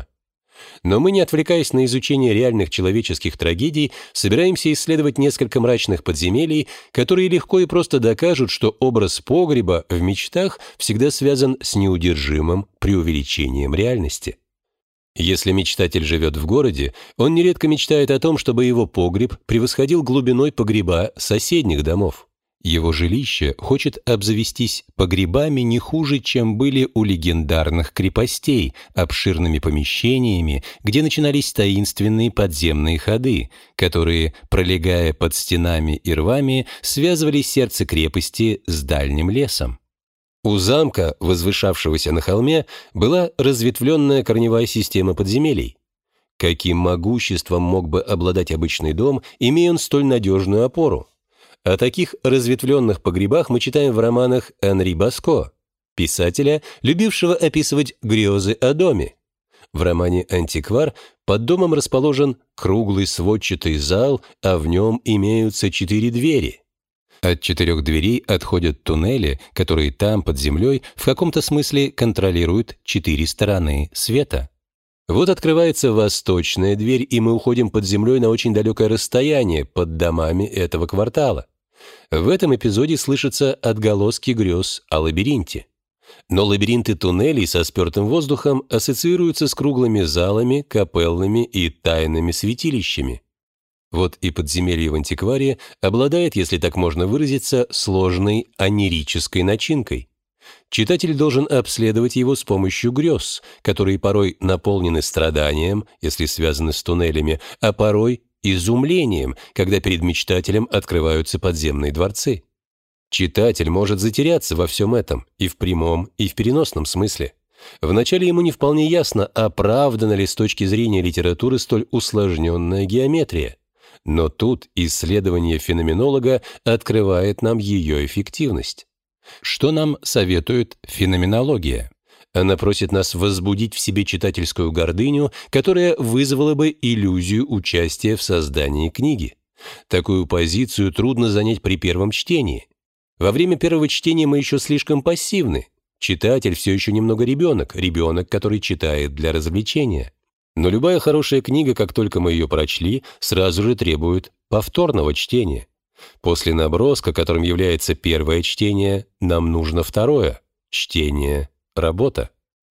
Но мы, не отвлекаясь на изучение реальных человеческих трагедий, собираемся исследовать несколько мрачных подземелий, которые легко и просто докажут, что образ погреба в мечтах всегда связан с неудержимым преувеличением реальности. Если мечтатель живет в городе, он нередко мечтает о том, чтобы его погреб превосходил глубиной погреба соседних домов. Его жилище хочет обзавестись погребами не хуже, чем были у легендарных крепостей, обширными помещениями, где начинались таинственные подземные ходы, которые, пролегая под стенами и рвами, связывали сердце крепости с дальним лесом. У замка, возвышавшегося на холме, была разветвленная корневая система подземелий. Каким могуществом мог бы обладать обычный дом, имея он столь надежную опору? О таких разветвленных погребах мы читаем в романах Анри Баско, писателя, любившего описывать грезы о доме. В романе «Антиквар» под домом расположен круглый сводчатый зал, а в нем имеются 4 двери. От 4 дверей отходят туннели, которые там, под землей, в каком-то смысле контролируют 4 стороны света. Вот открывается восточная дверь, и мы уходим под землей на очень далекое расстояние, под домами этого квартала. В этом эпизоде слышатся отголоски грез о лабиринте. Но лабиринты туннелей со спертым воздухом ассоциируются с круглыми залами, капеллами и тайными святилищами. Вот и подземелье в «Антикваре» обладает, если так можно выразиться, сложной онирической начинкой. Читатель должен обследовать его с помощью грез, которые порой наполнены страданием, если связаны с туннелями, а порой изумлением, когда перед мечтателем открываются подземные дворцы. Читатель может затеряться во всем этом и в прямом, и в переносном смысле. Вначале ему не вполне ясно, оправдана ли с точки зрения литературы столь усложненная геометрия. Но тут исследование феноменолога открывает нам ее эффективность. Что нам советует феноменология? Она просит нас возбудить в себе читательскую гордыню, которая вызвала бы иллюзию участия в создании книги. Такую позицию трудно занять при первом чтении. Во время первого чтения мы еще слишком пассивны. Читатель все еще немного ребенок, который читает для развлечения. Но любая хорошая книга, как только мы ее прочли, сразу же требует повторного чтения. После наброска, которым является первое чтение, нам нужно второе чтение, работа.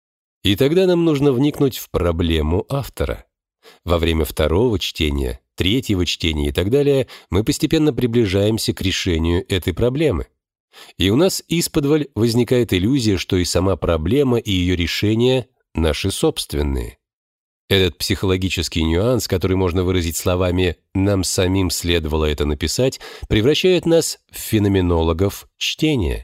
И тогда нам нужно вникнуть в проблему автора. Во время второго чтения, третьего чтения и так далее мы постепенно приближаемся к решению этой проблемы. И у нас исподволь возникает иллюзия, что и сама проблема, и ее решение наши собственные. Этот психологический нюанс, который можно выразить словами «нам самим следовало это написать», превращает нас в феноменологов чтения.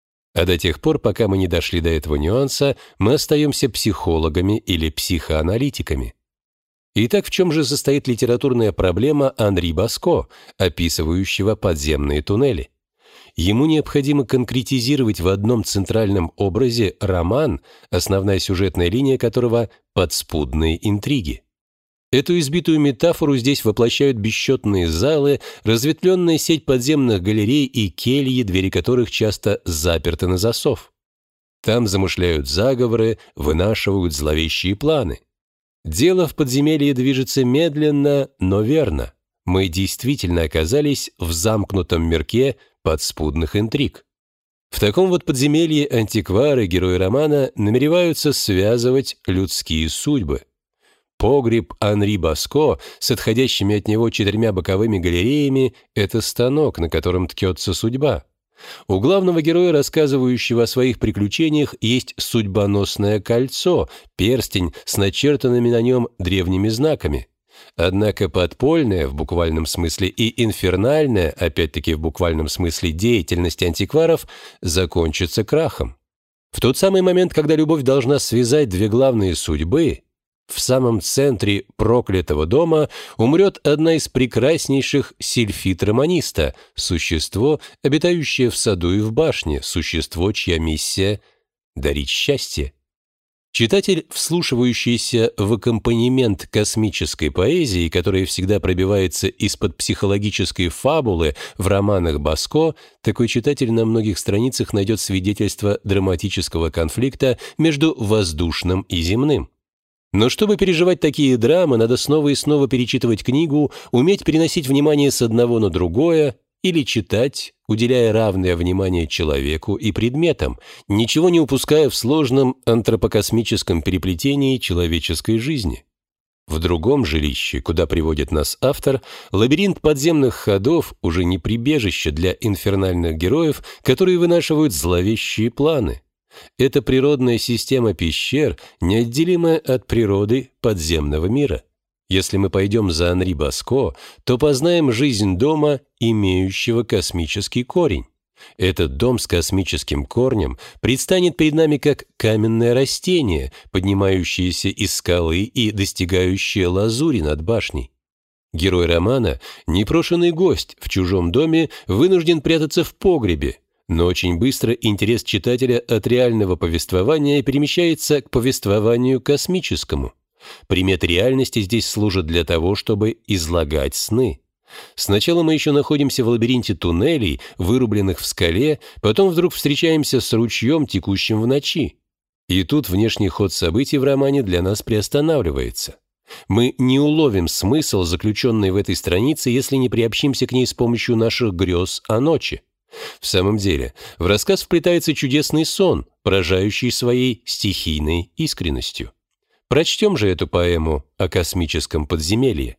А до тех пор, пока мы не дошли до этого нюанса, мы остаемся психологами или психоаналитиками. Итак, в чем же состоит литературная проблема Анри Баско, описывающего подземные туннели? Ему необходимо конкретизировать в одном центральном образе роман, основная сюжетная линия которого – подспудные интриги. Эту избитую метафору здесь воплощают бесчетные залы, разветвленная сеть подземных галерей и кельи, двери которых часто заперты на засов. Там замышляют заговоры, вынашивают зловещие планы. Дело в подземелье движется медленно, но верно. Мы действительно оказались в замкнутом мирке подспудных интриг. В таком вот подземелье антиквары, герои романа, намереваются связывать людские судьбы. Погреб Анри Баско с отходящими от него 4 боковыми галереями – это станок, на котором ткется судьба. У главного героя, рассказывающего о своих приключениях, есть судьбоносное кольцо, перстень с начертанными на нем древними знаками. Однако подпольная, в буквальном смысле, и инфернальная, опять-таки в буквальном смысле, деятельность антикваров закончится крахом. В тот самый момент, когда любовь должна связать 2 главные судьбы, в самом центре проклятого дома умрет одна из прекраснейших сильфид романиста, существо, обитающее в саду и в башне, существо, чья миссия — дарить счастье. Читатель, вслушивающийся в аккомпанемент космической поэзии, которая всегда пробивается из-под психологической фабулы в романах Баско, такой читатель на многих страницах найдет свидетельство драматического конфликта между воздушным и земным. Но чтобы переживать такие драмы, надо снова и снова перечитывать книгу, уметь переносить внимание с одного на другое или читать, уделяя равное внимание человеку и предметам, ничего не упуская в сложном антропокосмическом переплетении человеческой жизни. В другом жилище, куда приводит нас автор, лабиринт подземных ходов уже не прибежище для инфернальных героев, которые вынашивают зловещие планы. Это природная система пещер, неотделимая от природы подземного мира. Если мы пойдем за Анри Баско, то познаем жизнь дома, имеющего космический корень. Этот дом с космическим корнем предстанет перед нами как каменное растение, поднимающееся из скалы и достигающее лазури над башней. Герой романа, непрошенный гость в чужом доме, вынужден прятаться в погребе, но очень быстро интерес читателя от реального повествования перемещается к повествованию космическому. Приметы реальности здесь служат для того, чтобы излагать сны. Сначала мы еще находимся в лабиринте туннелей, вырубленных в скале, потом вдруг встречаемся с ручьем, текущим в ночи. И тут внешний ход событий в романе для нас приостанавливается. Мы не уловим смысл, заключенный в этой странице, если не приобщимся к ней с помощью наших грез о ночи. В самом деле, в рассказ вплетается чудесный сон, поражающий своей стихийной искренностью. Прочтем же эту поэму о космическом подземелье.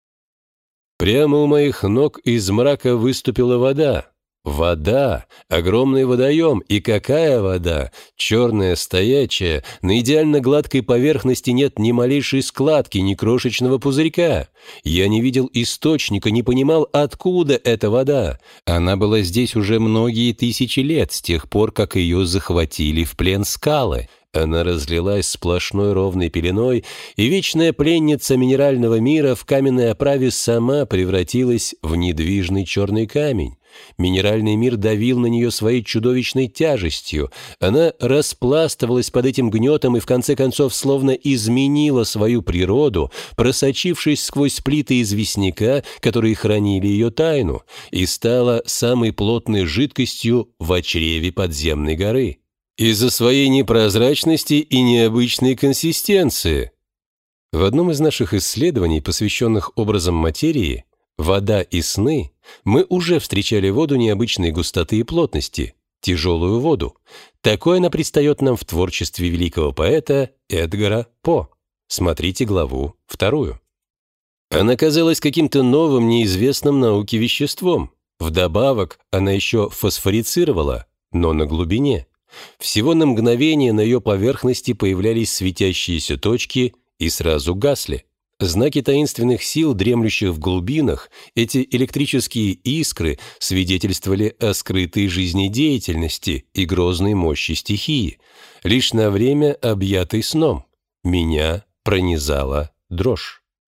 Прямо у моих ног из мрака выступила вода. Вода, огромный водоем, и какая вода, черная, стоячая, на идеально гладкой поверхности нет ни малейшей складки, ни крошечного пузырька. Я не видел источника, не понимал, откуда эта вода. Она была здесь уже многие тысячи лет, с тех пор, как ее захватили в плен скалы. Она разлилась сплошной ровной пеленой, и вечная пленница минерального мира в каменной оправе сама превратилась в недвижный черный камень. Минеральный мир давил на нее своей чудовищной тяжестью. Она распластывалась под этим гнетом и в конце концов словно изменила свою природу, просочившись сквозь плиты известняка, которые хранили ее тайну, и стала самой плотной жидкостью в чреве подземной горы. Из-за своей непрозрачности и необычной консистенции. В одном из наших исследований, посвященных образам материи, «Вода и сны», мы уже встречали воду необычной густоты и плотности, тяжелую воду. Такой она предстает нам в творчестве великого поэта Эдгара По. Смотрите главу 2. Она казалась каким-то новым, неизвестным науке веществом. Вдобавок, она еще фосфорицировала, но на глубине. Всего на мгновение на ее поверхности появлялись светящиеся точки и сразу гасли. Знаки таинственных сил, дремлющих в глубинах, эти электрические искры свидетельствовали о скрытой жизнедеятельности и грозной мощи стихии, лишь на время объятой сном. Меня пронизала дрожь.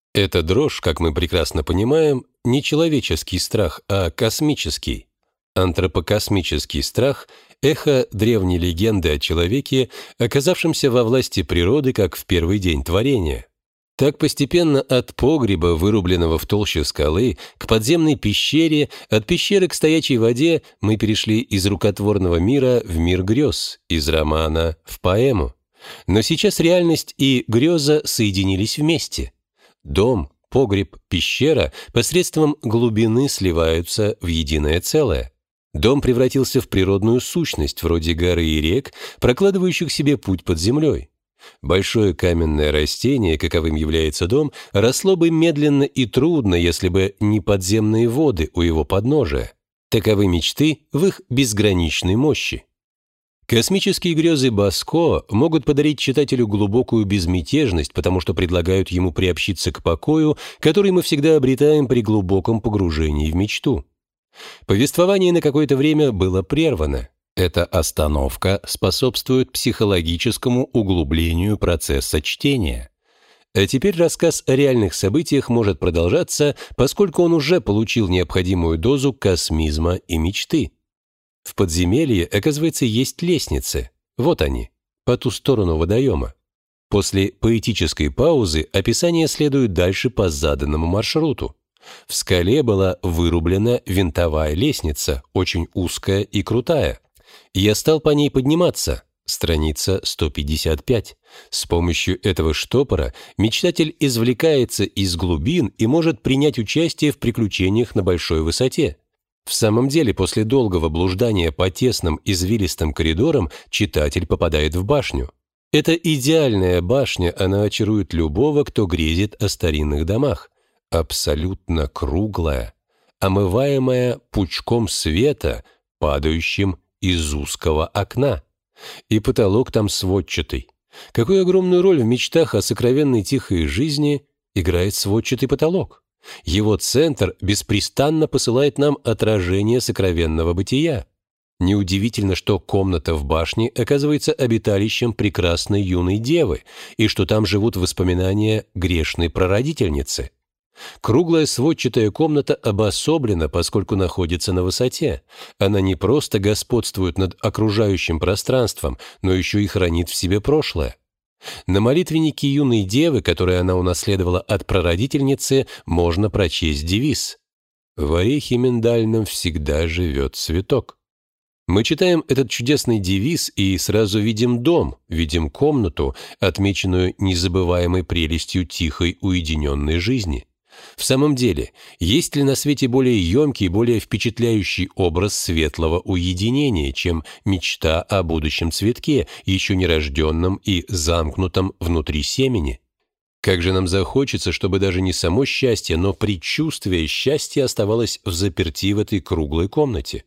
Эта дрожь, как мы прекрасно понимаем, не человеческий страх, а космический. Антропокосмический страх – эхо древней легенды о человеке, оказавшемся во власти природы, как в первый день творения. Так постепенно от погреба, вырубленного в толще скалы, к подземной пещере, от пещеры к стоячей воде мы перешли из рукотворного мира в мир грез, из романа в поэму. Но сейчас реальность и греза соединились вместе. Дом, погреб, пещера посредством глубины сливаются в единое целое. Дом превратился в природную сущность, вроде горы и рек, прокладывающих себе путь под землей. Большое каменное растение, каковым является дом, росло бы медленно и трудно, если бы не подземные воды у его подножия. Таковы мечты в их безграничной мощи. Космические грезы Баско могут подарить читателю глубокую безмятежность, потому что предлагают ему приобщиться к покою, который мы всегда обретаем при глубоком погружении в мечту. Повествование на какое-то время было прервано. Эта остановка способствует психологическому углублению процесса чтения. А теперь рассказ о реальных событиях может продолжаться, поскольку он уже получил необходимую дозу космизма и мечты. В подземелье, оказывается, есть лестницы. Вот они, по ту сторону водоема. После поэтической паузы описание следует дальше по заданному маршруту. В скале была вырублена винтовая лестница, очень узкая и крутая. Я стал по ней подниматься. Страница 155. С помощью этого штопора мечтатель извлекается из глубин и может принять участие в приключениях на большой высоте. В самом деле, после долгого блуждания по тесным извилистым коридорам читатель попадает в башню. Это идеальная башня, она очарует любого, кто грезит о старинных домах. Абсолютно круглая, омываемая пучком света, падающим из узкого окна. И потолок там сводчатый. Какую огромную роль в мечтах о сокровенной тихой жизни играет сводчатый потолок? Его центр беспрестанно посылает нам отражение сокровенного бытия. Неудивительно, что комната в башне оказывается обиталищем прекрасной юной девы, и что там живут воспоминания грешной прародительницы. Круглая сводчатая комната обособлена, поскольку находится на высоте. Она не просто господствует над окружающим пространством, но еще и хранит в себе прошлое. На молитвеннике юной девы, который она унаследовала от прародительницы, можно прочесть девиз: «В орехе миндальном всегда живет цветок». Мы читаем этот чудесный девиз и сразу видим дом, видим комнату, отмеченную незабываемой прелестью тихой уединенной жизни. В самом деле, есть ли на свете более емкий, более впечатляющий образ светлого уединения, чем мечта о будущем цветке, еще нерожденном и замкнутом внутри семени? Как же нам захочется, чтобы даже не само счастье, но предчувствие счастья оставалось взаперти в этой круглой комнате.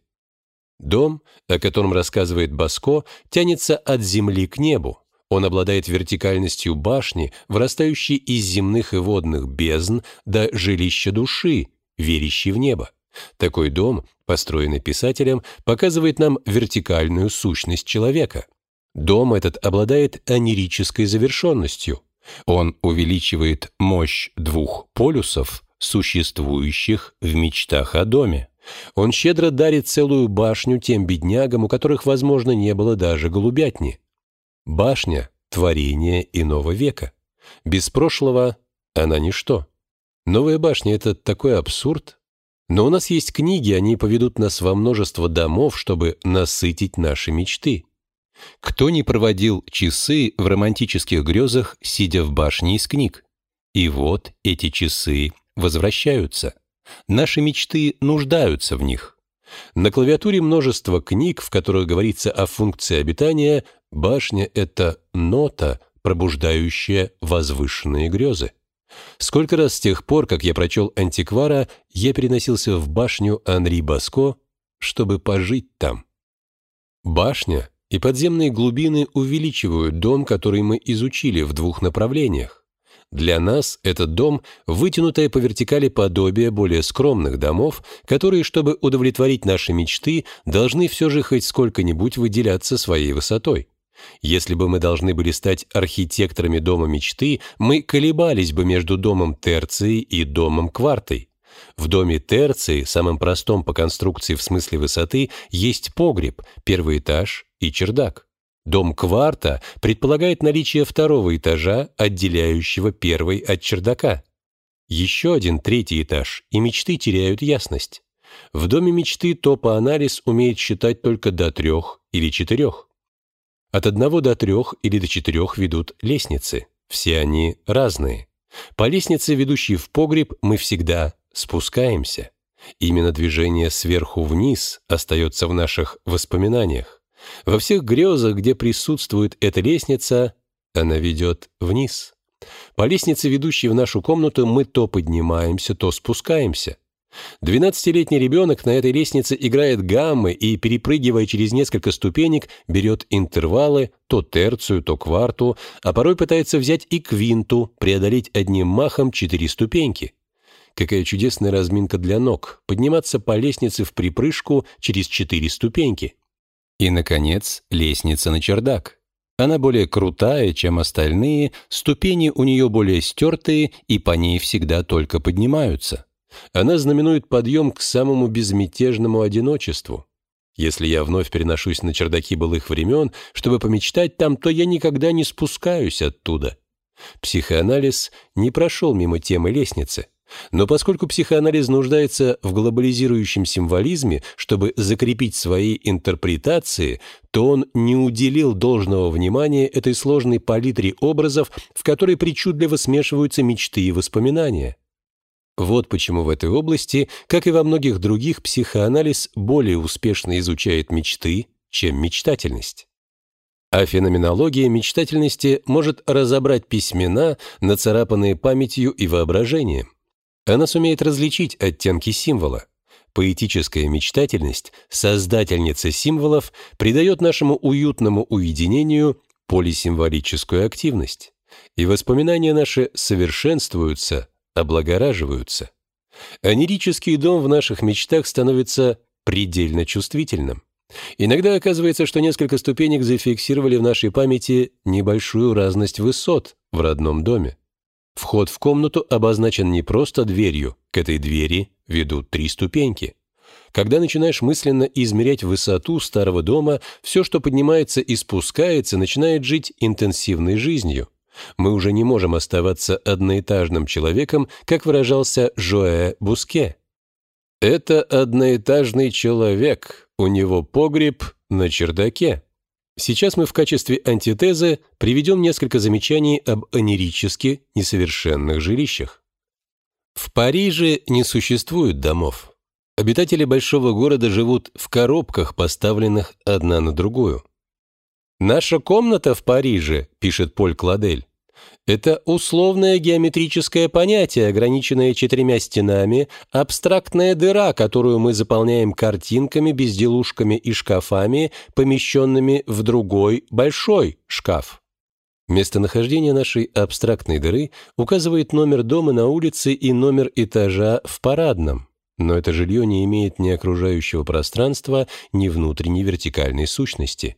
Дом, о котором рассказывает Баско, тянется от земли к небу. Он обладает вертикальностью башни, вырастающей из земных и водных бездн до жилища души, верящей в небо. Такой дом, построенный писателем, показывает нам вертикальную сущность человека. Дом этот обладает онирической завершенностью. Он увеличивает мощь двух полюсов, существующих в мечтах о доме. Он щедро дарит целую башню тем беднягам, у которых, возможно, не было даже голубятни. Башня — творение иного века. Без прошлого она ничто. Новая башня — это такой абсурд. Но у нас есть книги, они поведут нас во множество домов, чтобы насытить наши мечты. Кто не проводил часы в романтических грезах, сидя в башне из книг? И вот эти часы возвращаются. Наши мечты нуждаются в них. На клавиатуре множество книг, в которых говорится о функции обитания. Башня — это нота, пробуждающая возвышенные грезы. Сколько раз с тех пор, как я прочел «Антиквара», я переносился в башню Анри Баско, чтобы пожить там. Башня и подземные глубины увеличивают дом, который мы изучили в двух направлениях. Для нас этот дом — вытянутое по вертикали подобие более скромных домов, которые, чтобы удовлетворить наши мечты, должны все же хоть сколько-нибудь выделяться своей высотой. Если бы мы должны были стать архитекторами дома мечты, мы колебались бы между домом терции и домом квартой. В доме терции, самым простом по конструкции в смысле высоты, есть погреб, первый этаж и чердак. Дом кварта предполагает наличие второго этажа, отделяющего первый от чердака. Еще один третий этаж, и мечты теряют ясность. В доме мечты топоанализ умеет считать только до 3 или 4. От 1 до 3 или до 4 ведут лестницы. Все они разные. По лестнице, ведущей в погреб, мы всегда спускаемся. Именно движение сверху вниз остается в наших воспоминаниях. Во всех грезах, где присутствует эта лестница, она ведет вниз. По лестнице, ведущей в нашу комнату, мы то поднимаемся, то спускаемся. 12-летний ребенок на этой лестнице играет гаммы и, перепрыгивая через несколько ступенек, берет интервалы, то терцию, то кварту, а порой пытается взять и квинту, преодолеть одним махом 4 ступеньки. Какая чудесная разминка для ног, подниматься по лестнице в припрыжку через 4 ступеньки. И, наконец, лестница на чердак. Она более крутая, чем остальные, ступени у нее более стертые, и по ней всегда только поднимаются. Она знаменует подъем к самому безмятежному одиночеству. Если я вновь переношусь на чердаки былых времен, чтобы помечтать там, то я никогда не спускаюсь оттуда. Психоанализ не прошел мимо темы лестницы. Но поскольку психоанализ нуждается в глобализирующем символизме, чтобы закрепить свои интерпретации, то он не уделил должного внимания этой сложной палитре образов, в которой причудливо смешиваются мечты и воспоминания. Вот почему в этой области, как и во многих других, психоанализ более успешно изучает мечты, чем мечтательность. А феноменология мечтательности может разобрать письмена, нацарапанные памятью и воображением. Она сумеет различить оттенки символа. Поэтическая мечтательность, создательница символов, придает нашему уютному уединению полисимволическую активность. И воспоминания наши совершенствуются, облагораживаются. Онирический дом в наших мечтах становится предельно чувствительным. Иногда оказывается, что несколько ступенек зафиксировали в нашей памяти небольшую разность высот в родном доме. Вход в комнату обозначен не просто дверью, к этой двери ведут 3 ступеньки. Когда начинаешь мысленно измерять высоту старого дома, все, что поднимается и спускается, начинает жить интенсивной жизнью. Мы уже не можем оставаться одноэтажным человеком, как выражался Жоэ Буске. «Это одноэтажный человек, у него погреб на чердаке». Сейчас мы в качестве антитезы приведем несколько замечаний об онирически несовершенных жилищах. В Париже не существует домов. Обитатели большого города живут в коробках, поставленных одна на другую. «Наша комната в Париже», — пишет Поль Кладель, «это условное геометрическое понятие, ограниченное 4 стенами, абстрактная дыра, которую мы заполняем картинками, безделушками и шкафами, помещенными в другой большой шкаф». Местонахождение нашей абстрактной дыры указывает номер дома на улице и номер этажа в парадном, но это жилье не имеет ни окружающего пространства, ни внутренней вертикальной сущности.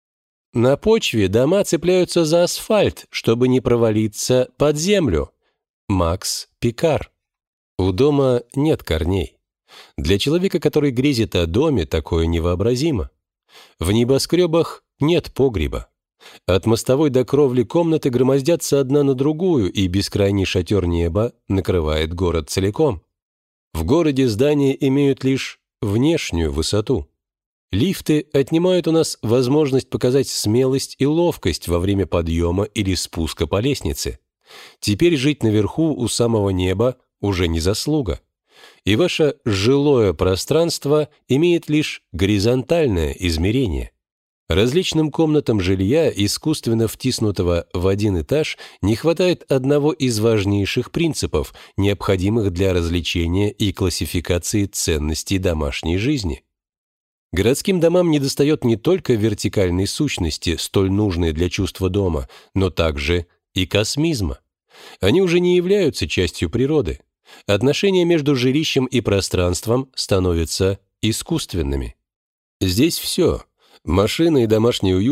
На почве дома цепляются за асфальт, чтобы не провалиться под землю. Макс Пикар. У дома нет корней. Для человека, который грезит о доме, такое невообразимо. В небоскребах нет погреба. От мостовой до кровли комнаты громоздятся одна на другую, и бескрайний шатер неба накрывает город целиком. В городе здания имеют лишь внешнюю высоту. Лифты отнимают у нас возможность показать смелость и ловкость во время подъема или спуска по лестнице. Теперь жить наверху у самого неба уже не заслуга. И ваше жилое пространство имеет лишь горизонтальное измерение. Различным комнатам жилья, искусственно втиснутого в один этаж, не хватает одного из важнейших принципов, необходимых для развлечения и классификации ценностей домашней жизни. Городским домам недостает не только вертикальной сущности, столь нужной для чувства дома, но также и космизма. Они уже не являются частью природы. Отношения между жилищем и пространством становятся искусственными. Здесь все — машина и домашний уют,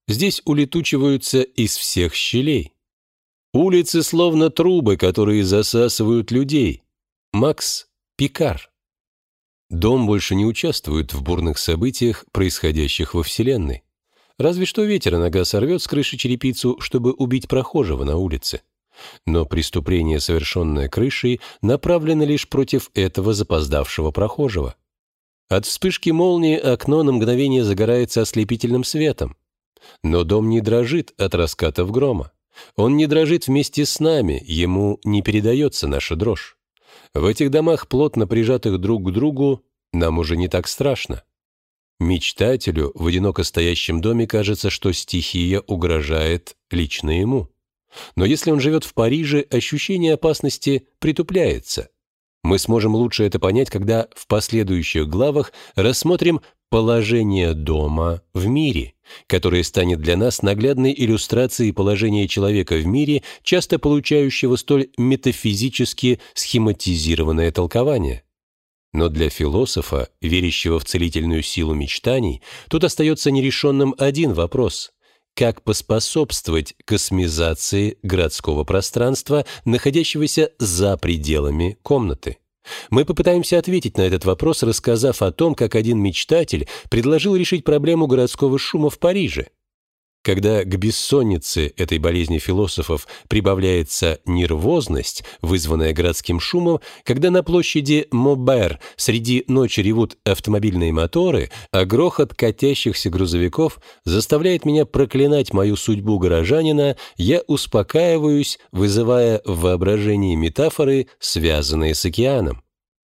здесь улетучиваются из всех щелей. Улицы словно трубы, которые засасывают людей. Макс Пикар. Дом больше не участвует в бурных событиях, происходящих во Вселенной. Разве что ветер иногда сорвет с крыши черепицу, чтобы убить прохожего на улице. Но преступление, совершенное крышей, направлено лишь против этого запоздавшего прохожего. От вспышки молнии окно на мгновение загорается ослепительным светом. Но дом не дрожит от раскатов грома. Он не дрожит вместе с нами, ему не передается наша дрожь. В этих домах, плотно прижатых друг к другу, нам уже не так страшно. Мечтателю в одиноко стоящем доме кажется, что стихия угрожает лично ему. Но если он живет в Париже, ощущение опасности притупляется. Мы сможем лучше это понять, когда в последующих главах рассмотрим положение дома в мире, которое станет для нас наглядной иллюстрацией положения человека в мире, часто получающего столь метафизически схематизированное толкование. Но для философа, верящего в целительную силу мечтаний, тут остается нерешенным один вопрос: как поспособствовать космизации городского пространства, находящегося за пределами комнаты? Мы попытаемся ответить на этот вопрос, рассказав о том, как один мечтатель предложил решить проблему городского шума в Париже. Когда к бессоннице этой болезни философов прибавляется нервозность, вызванная городским шумом, когда на площади Мобер среди ночи ревут автомобильные моторы, а грохот катящихся грузовиков заставляет меня проклинать мою судьбу горожанина, я успокаиваюсь, вызывая в воображении метафоры, связанные с океаном.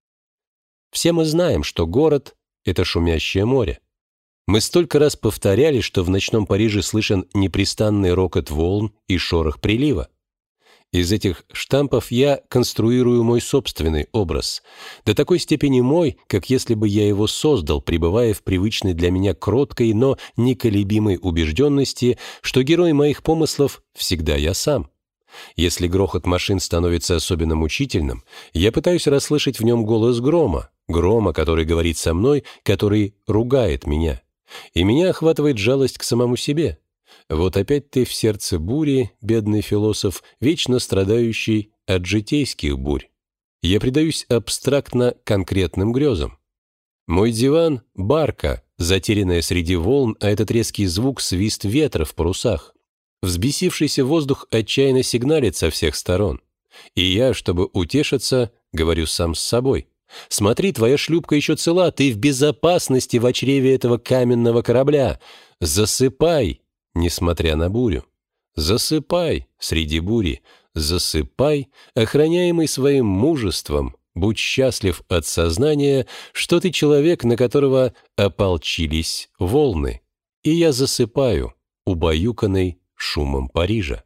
Все мы знаем, что город — это шумящее море. Мы столько раз повторяли, что в ночном Париже слышен непрестанный рокот волн и шорох прилива. Из этих штампов я конструирую мой собственный образ, до такой степени мой, как если бы я его создал, пребывая в привычной для меня кроткой, но неколебимой убежденности, что герой моих помыслов всегда я сам. Если грохот машин становится особенно мучительным, я пытаюсь расслышать в нем голос грома, который говорит со мной, который ругает меня. И меня охватывает жалость к самому себе. Вот опять ты в сердце бури, бедный философ, вечно страдающий от житейских бурь. Я предаюсь абстрактно конкретным грезам. Мой диван — барка, затерянная среди волн, а этот резкий звук — свист ветра в парусах. Взбесившийся воздух отчаянно сигналит со всех сторон. И я, чтобы утешиться, говорю сам с собой: «Смотри, твоя шлюпка еще цела, ты в безопасности в чреве этого каменного корабля. Засыпай, несмотря на бурю. Засыпай среди бури, засыпай, охраняемый своим мужеством, будь счастлив от сознания, что ты человек, на которого ополчились волны. И я засыпаю, убаюканный шумом Парижа».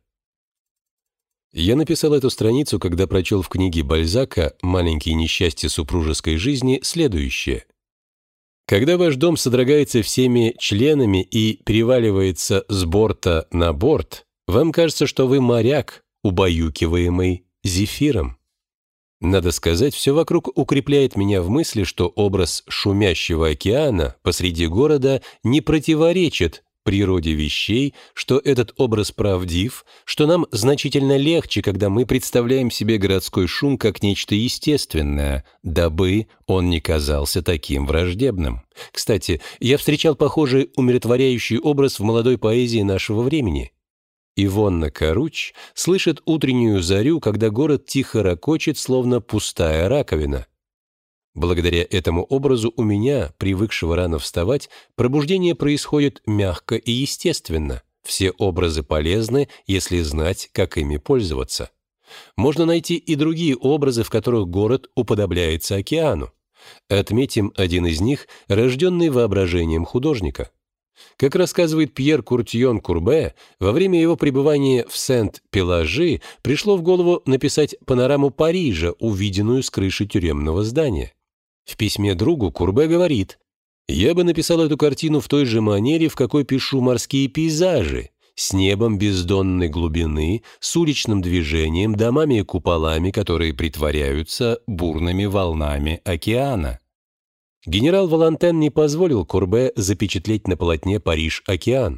Я написал эту страницу, когда прочел в книге Бальзака «Маленькие несчастья супружеской жизни» следующее. Когда ваш дом содрогается всеми членами и переваливается с борта на борт, вам кажется, что вы моряк, убаюкиваемый зефиром. Надо сказать, все вокруг укрепляет меня в мысли, что образ шумящего океана посреди города не противоречит природе вещей, что этот образ правдив, что нам значительно легче, когда мы представляем себе городской шум как нечто естественное, дабы он не казался таким враждебным. Кстати, я встречал похожий умиротворяющий образ в молодой поэзии нашего времени. Ивонна Каруч слышит утреннюю зарю, когда город тихо ракочет, словно пустая раковина. Благодаря этому образу у меня, привыкшего рано вставать, пробуждение происходит мягко и естественно. Все образы полезны, если знать, как ими пользоваться. Можно найти и другие образы, в которых город уподобляется океану. Отметим один из них, рожденный воображением художника. Как рассказывает Пьер Куртьон Курбе, во время его пребывания в Сент-Пелажи пришло в голову написать панораму Парижа, увиденную с крыши тюремного здания. В письме другу Курбе говорит: «Я бы написал эту картину в той же манере, в какой пишу морские пейзажи, с небом бездонной глубины, с уличным движением, домами и куполами, которые притворяются бурными волнами океана». Генерал Волантен не позволил Курбе запечатлеть на полотне Париж-океан.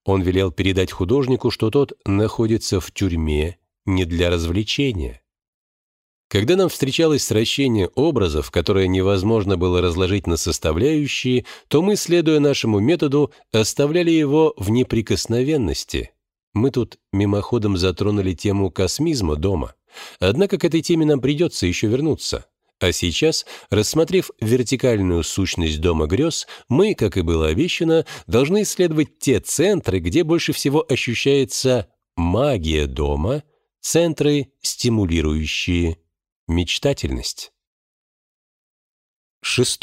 Он велел передать художнику, что тот находится в тюрьме не для развлечения. Когда нам встречалось сращение образов, которое невозможно было разложить на составляющие, то мы, следуя нашему методу, оставляли его в неприкосновенности. Мы тут мимоходом затронули тему космизма дома, однако к этой теме нам придется еще вернуться. А сейчас, рассмотрев вертикальную сущность дома грез, мы, как и было обещано, должны исследовать те центры, где больше всего ощущается магия дома, центры, стимулирующие мечтательность. 6.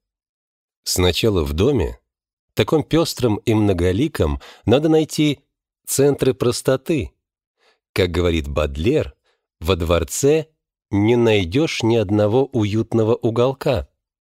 Сначала в доме, таком пестром и многоликом, надо найти центры простоты. Как говорит Бодлер, во дворце не найдешь ни одного уютного уголка.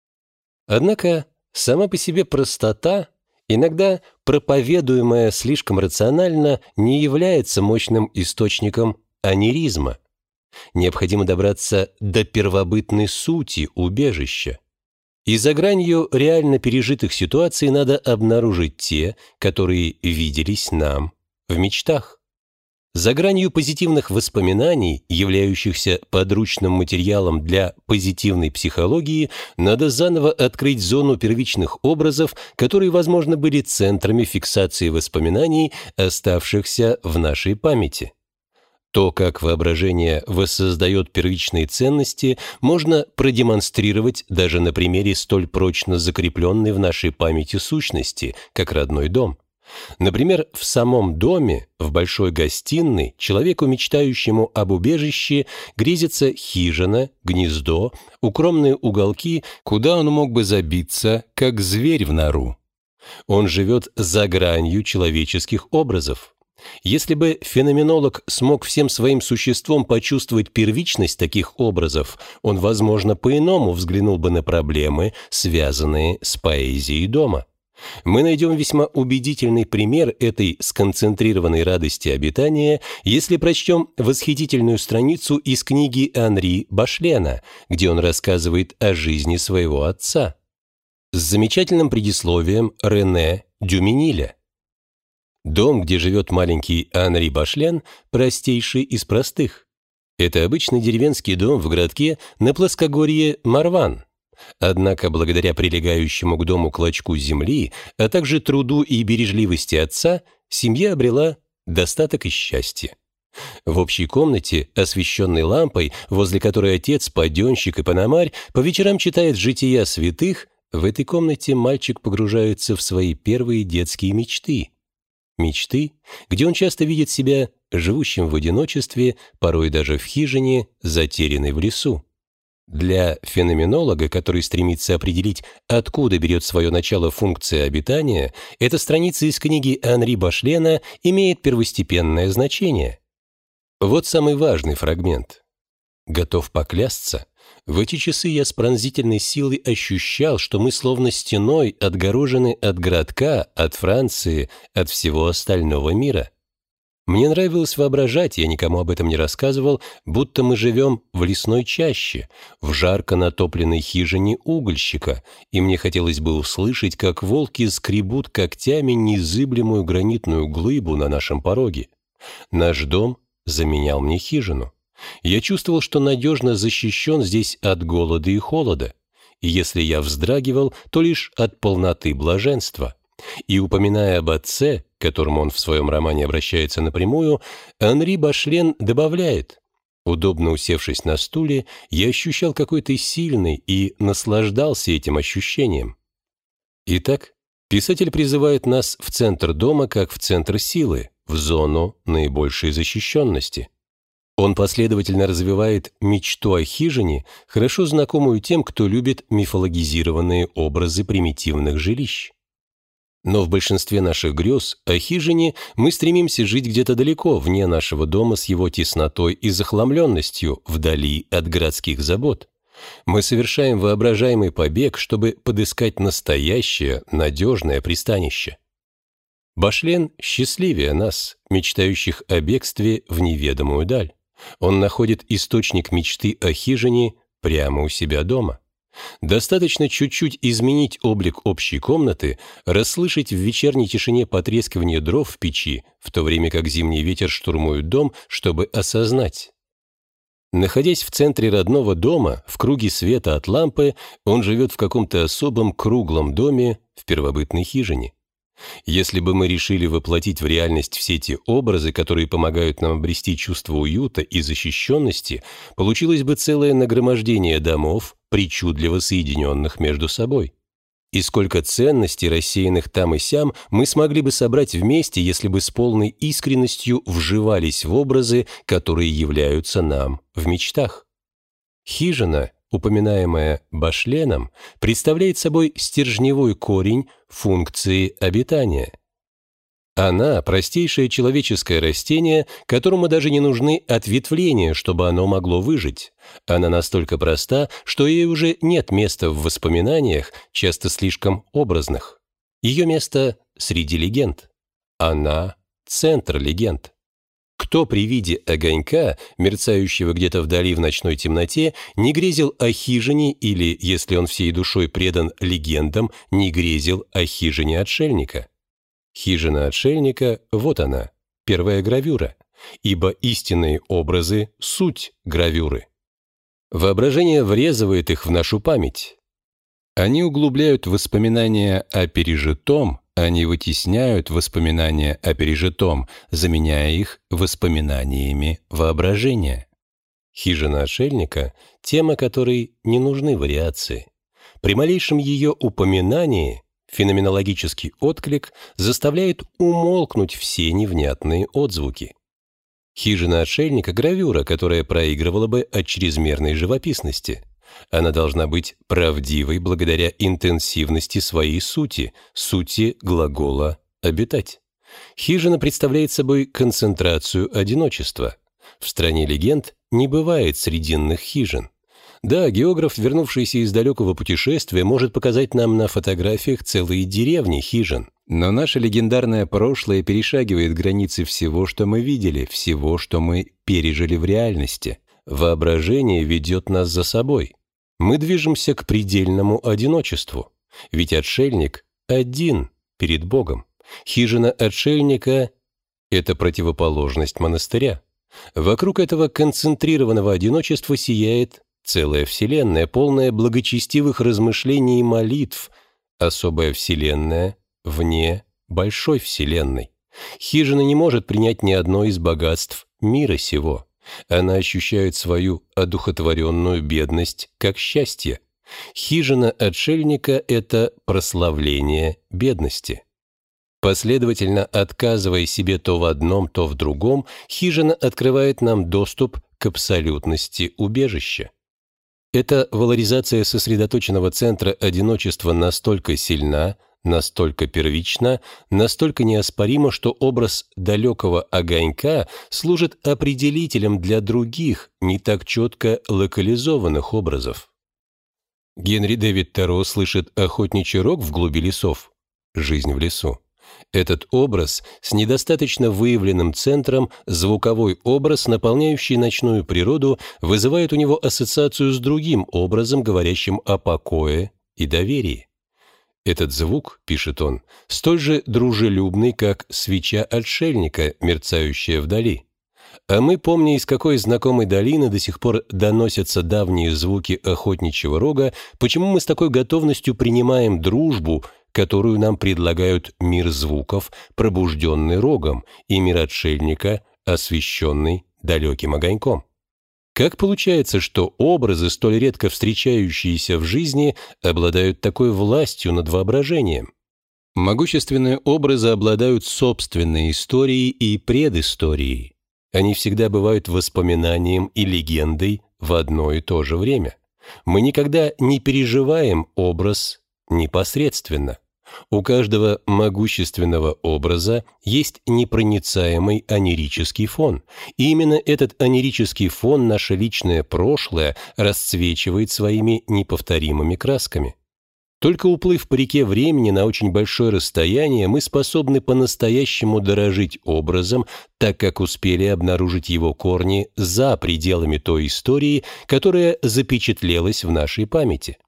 Однако сама по себе простота, иногда проповедуемая слишком рационально, не является мощным источником анеризма. Необходимо добраться до первобытной сути убежища. И за гранью реально пережитых ситуаций надо обнаружить те, которые виделись нам в мечтах. За гранью позитивных воспоминаний, являющихся подручным материалом для позитивной психологии, надо заново открыть зону первичных образов, которые, возможно, были центрами фиксации воспоминаний, оставшихся в нашей памяти. То, как воображение воссоздает первичные ценности, можно продемонстрировать даже на примере столь прочно закрепленной в нашей памяти сущности, как родной дом. Например, в самом доме, в большой гостиной, человеку, мечтающему об убежище, грезится хижина, гнездо, укромные уголки, куда он мог бы забиться, как зверь в нору. Он живет за гранью человеческих образов. Если бы феноменолог смог всем своим существом почувствовать первичность таких образов, он, возможно, по-иному взглянул бы на проблемы, связанные с поэзией дома. Мы найдем весьма убедительный пример этой сконцентрированной радости обитания, если прочтем восхитительную страницу из книги Анри Башлена, где он рассказывает о жизни своего отца, с замечательным предисловием Рене Дюмениля. Дом, где живет маленький Анри Башлен, простейший из простых. Это обычный деревенский дом в городке на плоскогорье Марван. Однако, благодаря прилегающему к дому клочку земли, а также труду и бережливости отца, семья обрела достаток и счастье. В общей комнате, освещенной лампой, возле которой отец, паденщик и пономарь по вечерам читает жития святых, в этой комнате мальчик погружается в свои первые детские мечты. Мечты, где он часто видит себя живущим в одиночестве, порой даже в хижине, затерянной в лесу. Для феноменолога, который стремится определить, откуда берет свое начало функция обитания, эта страница из книги Анри Башлена имеет первостепенное значение. Вот самый важный фрагмент. Готов поклясться, в эти часы я с пронзительной силой ощущал, что мы словно стеной отгорожены от городка, от Франции, от всего остального мира. Мне нравилось воображать, я никому об этом не рассказывал, будто мы живем в лесной чаще, в жарко натопленной хижине угольщика, и мне хотелось бы услышать, как волки скребут когтями незыблемую гранитную глыбу на нашем пороге. Наш дом заменял мне хижину. Я чувствовал, что надежно защищен здесь от голода и холода, и если я вздрагивал, то лишь от полноты блаженства. И, упоминая об отце, к которому он в своем романе обращается напрямую, Анри Башлен добавляет: «Удобно усевшись на стуле, я ощущал какой-то сильный и наслаждался этим ощущением». Итак, писатель призывает нас в центр дома как в центр силы, в зону наибольшей защищенности. Он последовательно развивает мечту о хижине, хорошо знакомую тем, кто любит мифологизированные образы примитивных жилищ. Но в большинстве наших грез о хижине мы стремимся жить где-то далеко, вне нашего дома с его теснотой и захламленностью, вдали от городских забот. Мы совершаем воображаемый побег, чтобы подыскать настоящее, надежное пристанище. Башлен счастливее нас, мечтающих о бегстве в неведомую даль. Он находит источник мечты о хижине прямо у себя дома. Достаточно чуть-чуть изменить облик общей комнаты, расслышать в вечерней тишине потрескивание дров в печи, в то время как зимний ветер штурмует дом, чтобы осознать. Находясь в центре родного дома, в круге света от лампы, он живет в каком-то особом круглом доме в первобытной хижине. Если бы мы решили воплотить в реальность все те образы, которые помогают нам обрести чувство уюта и защищенности, получилось бы целое нагромождение домов, причудливо соединенных между собой. И сколько ценностей, рассеянных там и сям, мы смогли бы собрать вместе, если бы с полной искренностью вживались в образы, которые являются нам в мечтах. Хижина, упоминаемая Башленом, представляет собой стержневой корень функции обитания. Она – простейшее человеческое растение, которому даже не нужны ответвления, чтобы оно могло выжить. Она настолько проста, что ей уже нет места в воспоминаниях, часто слишком образных. Ее место среди легенд. Она – центр легенд. Кто при виде огонька, мерцающего где-то вдали в ночной темноте, не грезил о хижине или, если он всей душой предан легендам, не грезил о хижине отшельника? Хижина отшельника – вот она, первая гравюра, ибо истинные образы – суть гравюры. Воображение врезывает их в нашу память. Они углубляют воспоминания о пережитом, они вытесняют воспоминания о пережитом, заменяя их воспоминаниями воображения. Хижина отшельника – тема, которой не нужны вариации. При малейшем ее упоминании феноменологический отклик заставляет умолкнуть все невнятные отзвуки. Хижина отшельника – гравюра, которая проигрывала бы от чрезмерной живописности. Она должна быть правдивой благодаря интенсивности своей сути глагола «обитать». Хижина представляет собой концентрацию одиночества. В стране легенд не бывает срединных хижин. Да, географ, вернувшийся из далекого путешествия, может показать нам на фотографиях целые деревни хижин. Но наше легендарное прошлое перешагивает границы всего, что мы видели, всего, что мы пережили в реальности. Воображение ведет нас за собой. Мы движемся к предельному одиночеству. Ведь отшельник один перед Богом. Хижина отшельника – это противоположность монастыря. Вокруг этого концентрированного одиночества сияет целая вселенная, полная благочестивых размышлений и молитв, особая вселенная вне большой вселенной. Хижина не может принять ни одно из богатств мира сего. Она ощущает свою одухотворенную бедность как счастье. Хижина отшельника – это прославление бедности. Последовательно отказывая себе то в одном, то в другом, хижина открывает нам доступ к абсолютности убежища. Эта валоризация сосредоточенного центра одиночества настолько сильна, настолько первична, настолько неоспорима, что образ далекого огонька служит определителем для других, не так четко локализованных образов. Генри Дэвид Торо слышит охотничий рог в глуби лесов, жизнь в лесу. Этот образ с недостаточно выявленным центром, звуковой образ, наполняющий ночную природу, вызывает у него ассоциацию с другим образом, говорящим о покое и доверии. Этот звук, пишет он, столь же дружелюбный, как свеча отшельника, мерцающая вдали. А мы, помня, из какой знакомой долины до сих пор доносятся давние звуки охотничьего рога, почему мы с такой готовностью принимаем дружбу, которую нам предлагают мир звуков, пробужденный рогом, и мир отшельника, освещенный далеким огоньком. Как получается, что образы, столь редко встречающиеся в жизни, обладают такой властью над воображением? Могущественные образы обладают собственной историей и предысторией. Они всегда бывают воспоминанием и легендой в одно и то же время. Мы никогда не переживаем образ непосредственно. У каждого могущественного образа есть непроницаемый онирический фон. И именно этот онирический фон наше личное прошлое расцвечивает своими неповторимыми красками. Только уплыв по реке времени на очень большое расстояние, мы способны по-настоящему дорожить образом, так как успели обнаружить его корни за пределами той истории, которая запечатлелась в нашей памяти.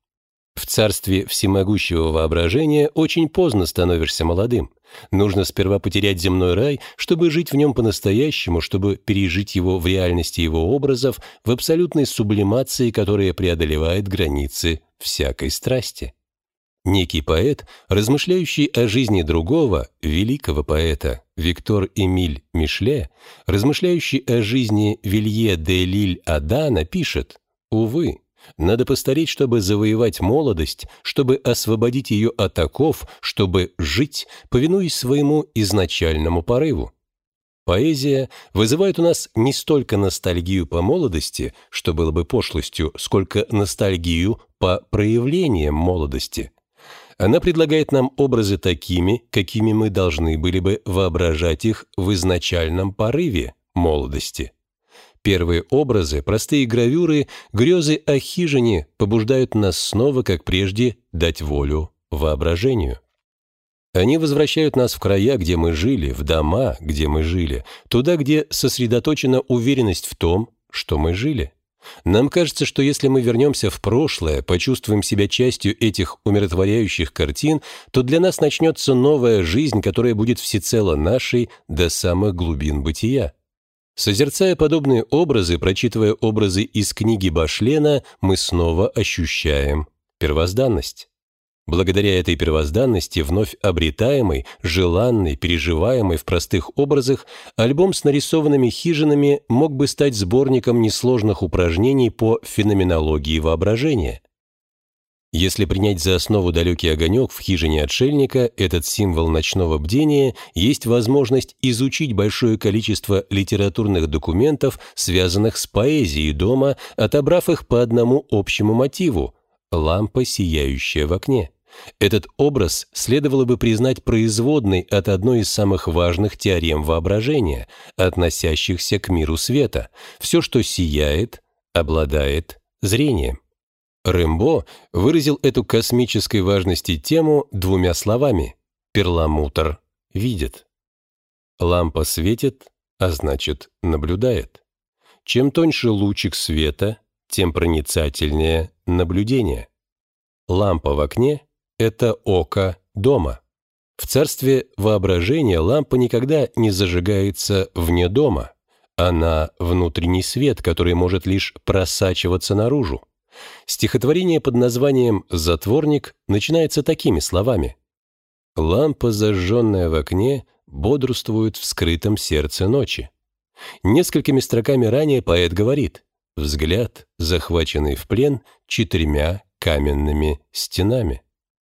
В царстве всемогущего воображения очень поздно становишься молодым. Нужно сперва потерять земной рай, чтобы жить в нем по-настоящему, чтобы пережить его в реальности его образов, в абсолютной сублимации, которая преодолевает границы всякой страсти. Некий поэт, размышляющий о жизни другого, великого поэта, Виктор Эмиль Мишле, размышляющий о жизни Вилье де Лиль-Адана, пишет: «Увы, надо постареть, чтобы завоевать молодость, чтобы освободить ее от оков, чтобы жить, повинуясь своему изначальному порыву». Поэзия вызывает у нас не столько ностальгию по молодости, что было бы пошлостью, сколько ностальгию по проявлениям молодости. Она предлагает нам образы такими, какими мы должны были бы воображать их в изначальном порыве молодости. Первые образы, простые гравюры, грезы о хижине побуждают нас снова, как прежде, дать волю воображению. Они возвращают нас в края, где мы жили, в дома, где мы жили, туда, где сосредоточена уверенность в том, что мы жили. Нам кажется, что если мы вернемся в прошлое, почувствуем себя частью этих умиротворяющих картин, то для нас начнется новая жизнь, которая будет всецело нашей до самых глубин бытия. Созерцая подобные образы, прочитывая образы из книги Башлена, мы снова ощущаем первозданность. Благодаря этой первозданности, вновь обретаемой, желанной, переживаемой в простых образах, альбом с нарисованными хижинами мог бы стать сборником несложных упражнений по феноменологии воображения. Если принять за основу далекий огонек в хижине отшельника, этот символ ночного бдения, есть возможность изучить большое количество литературных документов, связанных с поэзией дома, отобрав их по одному общему мотиву – лампа, сияющая в окне. Этот образ следовало бы признать производной от одной из самых важных теорем воображения, относящихся к миру света. Все, что сияет, обладает зрением. Рембо выразил эту космической важности тему двумя словами: перламутр видит. Лампа светит, а значит, наблюдает. Чем тоньше лучик света, тем проницательнее наблюдение. Лампа в окне — это око дома. В царстве воображения лампа никогда не зажигается вне дома. Она — внутренний свет, который может лишь просачиваться наружу. Стихотворение под названием «Затворник» начинается такими словами: «Лампа, зажженная в окне, бодрствует в скрытом сердце ночи». Несколькими строками ранее поэт говорит: «Взгляд, захваченный в плен 4 каменными стенами».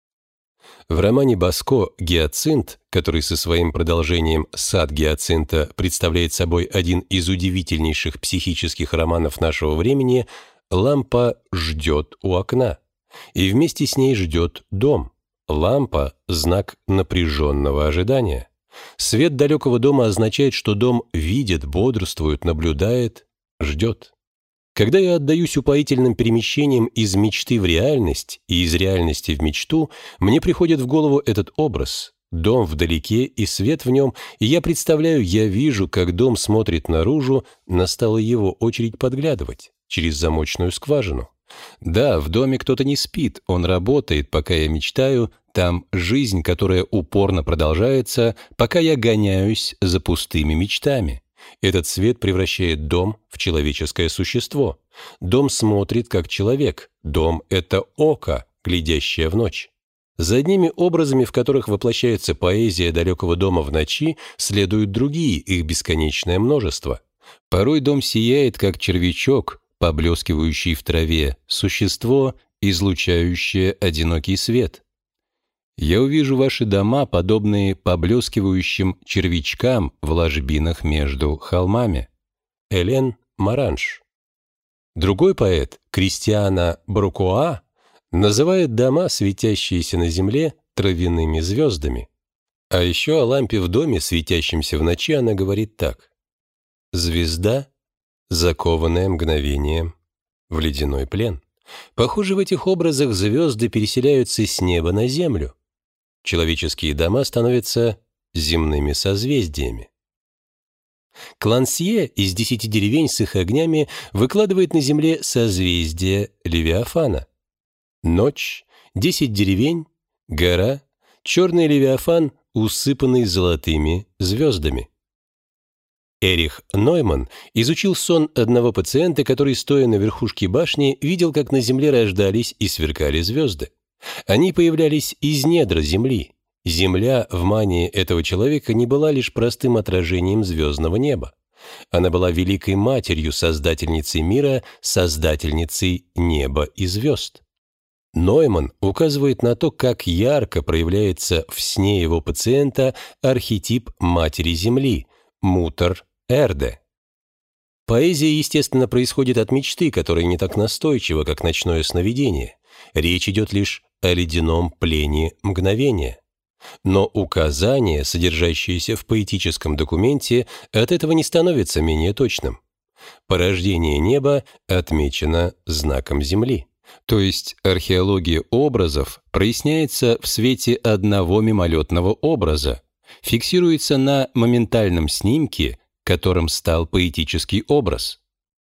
В романе Баско «Гиацинт», который со своим продолжением «Сад гиацинта» представляет собой один из удивительнейших психических романов нашего времени, лампа ждет у окна, и вместе с ней ждет дом. Лампа — знак напряженного ожидания. Свет далекого дома означает, что дом видит, бодрствует, наблюдает, ждет. Когда я отдаюсь упоительным перемещениям из мечты в реальность и из реальности в мечту, мне приходит в голову этот образ. Дом вдалеке и свет в нем, и я представляю, я вижу, как дом смотрит наружу, настала его очередь подглядывать через замочную скважину. Да, в доме кто-то не спит, он работает, пока я мечтаю, там жизнь, которая упорно продолжается, пока я гоняюсь за пустыми мечтами. Этот свет превращает дом в человеческое существо. Дом смотрит как человек. Дом — это око, глядящее в ночь. За одними образами, в которых воплощается поэзия далекого дома в ночи, следуют другие, их бесконечное множество. Порой дом сияет, как червячок, поблескивающий в траве, существо, излучающее одинокий свет. Я увижу ваши дома, подобные поблескивающим червячкам в ложбинах между холмами. Элен Маранж. Другой поэт, Кристиана Брукуа, называет дома, светящиеся на земле, травяными звездами. А еще о лампе в доме, светящемся в ночи, она говорит так: «Звезда, закованная мгновением в ледяной плен». Похоже, в этих образах звезды переселяются с неба на землю. Человеческие дома становятся земными созвездиями. Клансье из 10 деревень с их огнями выкладывает на земле созвездие Левиафана. Ночь, 10 деревень, гора, черный левиафан, усыпанный золотыми звездами. Эрих Нойман изучил сон одного пациента, который, стоя на верхушке башни, видел, как на земле рождались и сверкали звезды. Они появлялись из недр земли. Земля в мании этого человека не была лишь простым отражением звездного неба. Она была великой матерью, создательницей мира, создательницей неба и звезд. Нойман указывает на то, как ярко проявляется в сне его пациента архетип матери Земли – Мутар Эрде. Поэзия, естественно, происходит от мечты, которая не так настойчива, как ночное сновидение. Речь идет лишь о ледяном плене мгновения. Но указание, содержащееся в поэтическом документе, от этого не становится менее точным. Порождение неба отмечено знаком Земли. То есть археология образов проясняется в свете одного мимолетного образа, фиксируется на моментальном снимке, которым стал поэтический образ.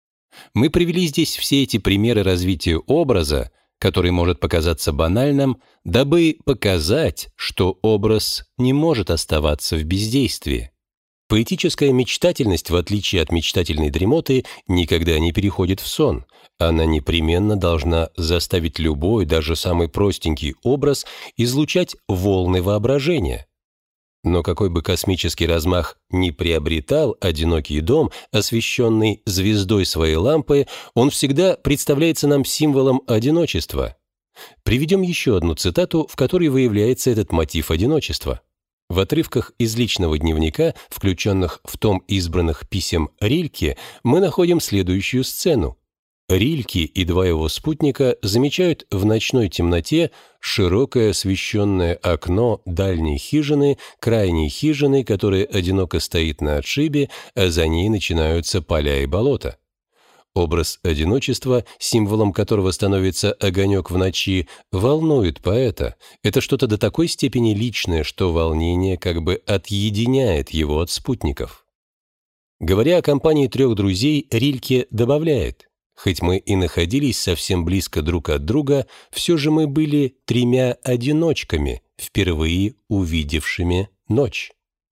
Мы привели здесь все эти примеры развития образа, который может показаться банальным, дабы показать, что образ не может оставаться в бездействии. Поэтическая мечтательность, в отличие от мечтательной дремоты, никогда не переходит в сон. Она непременно должна заставить любой, даже самый простенький образ излучать волны воображения. Но какой бы космический размах ни приобретал одинокий дом, освещенный звездой своей лампы, он всегда представляется нам символом одиночества. Приведем еще одну цитату, в которой выявляется этот мотив одиночества. В отрывках из личного дневника, включенных в том избранных писем Рильке, мы находим следующую сцену. Рильке и два его спутника замечают в ночной темноте широкое освещенное окно дальней хижины, крайней хижины, которая одиноко стоит на отшибе, а за ней начинаются поля и болота. Образ одиночества, символом которого становится огонек в ночи, волнует поэта. Это что-то до такой степени личное, что волнение как бы отъединяет его от спутников. Говоря о компании трех друзей, Рильке добавляет: «Хоть мы и находились совсем близко друг от друга, все же мы были тремя одиночками, впервые увидевшими ночь».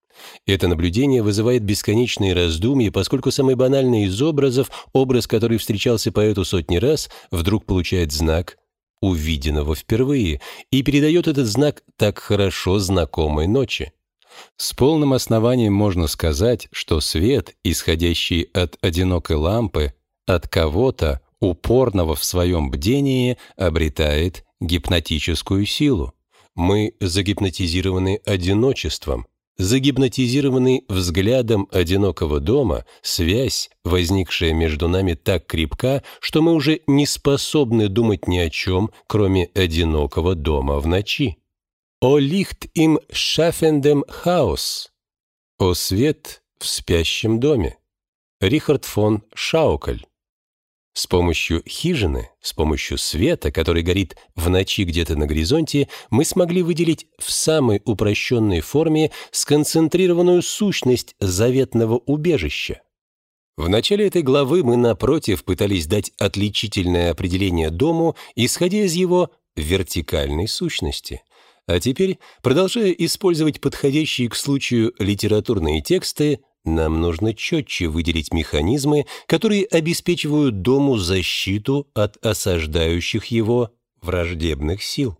Это наблюдение вызывает бесконечные раздумья, поскольку самый банальный из образов, образ, который встречался поэту сотни раз, вдруг получает знак увиденного впервые и передает этот знак так хорошо знакомой ночи. С полным основанием можно сказать, что свет, исходящий от одинокой лампы, от кого-то, упорного в своем бдении, обретает гипнотическую силу. Мы загипнотизированы одиночеством, загипнотизированы взглядом одинокого дома, связь, возникшая между нами, так крепка, что мы уже не способны думать ни о чем, кроме одинокого дома в ночи. «О лихт им шафендем хаус», «О свет в спящем доме», Рихард фон Шаукаль. С помощью хижины, с помощью света, который горит в ночи где-то на горизонте, мы смогли выделить в самой упрощенной форме сконцентрированную сущность заветного убежища. В начале этой главы мы, напротив, пытались дать отличительное определение дому, исходя из его вертикальной сущности. А теперь, продолжая использовать подходящие к случаю литературные тексты, нам нужно четче выделить механизмы, которые обеспечивают дому защиту от осаждающих его враждебных сил.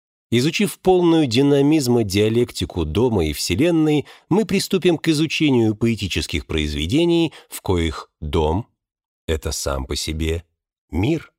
Изучив полную динамизма диалектику дома и Вселенной, мы приступим к изучению поэтических произведений, в коих дом — это сам по себе мир.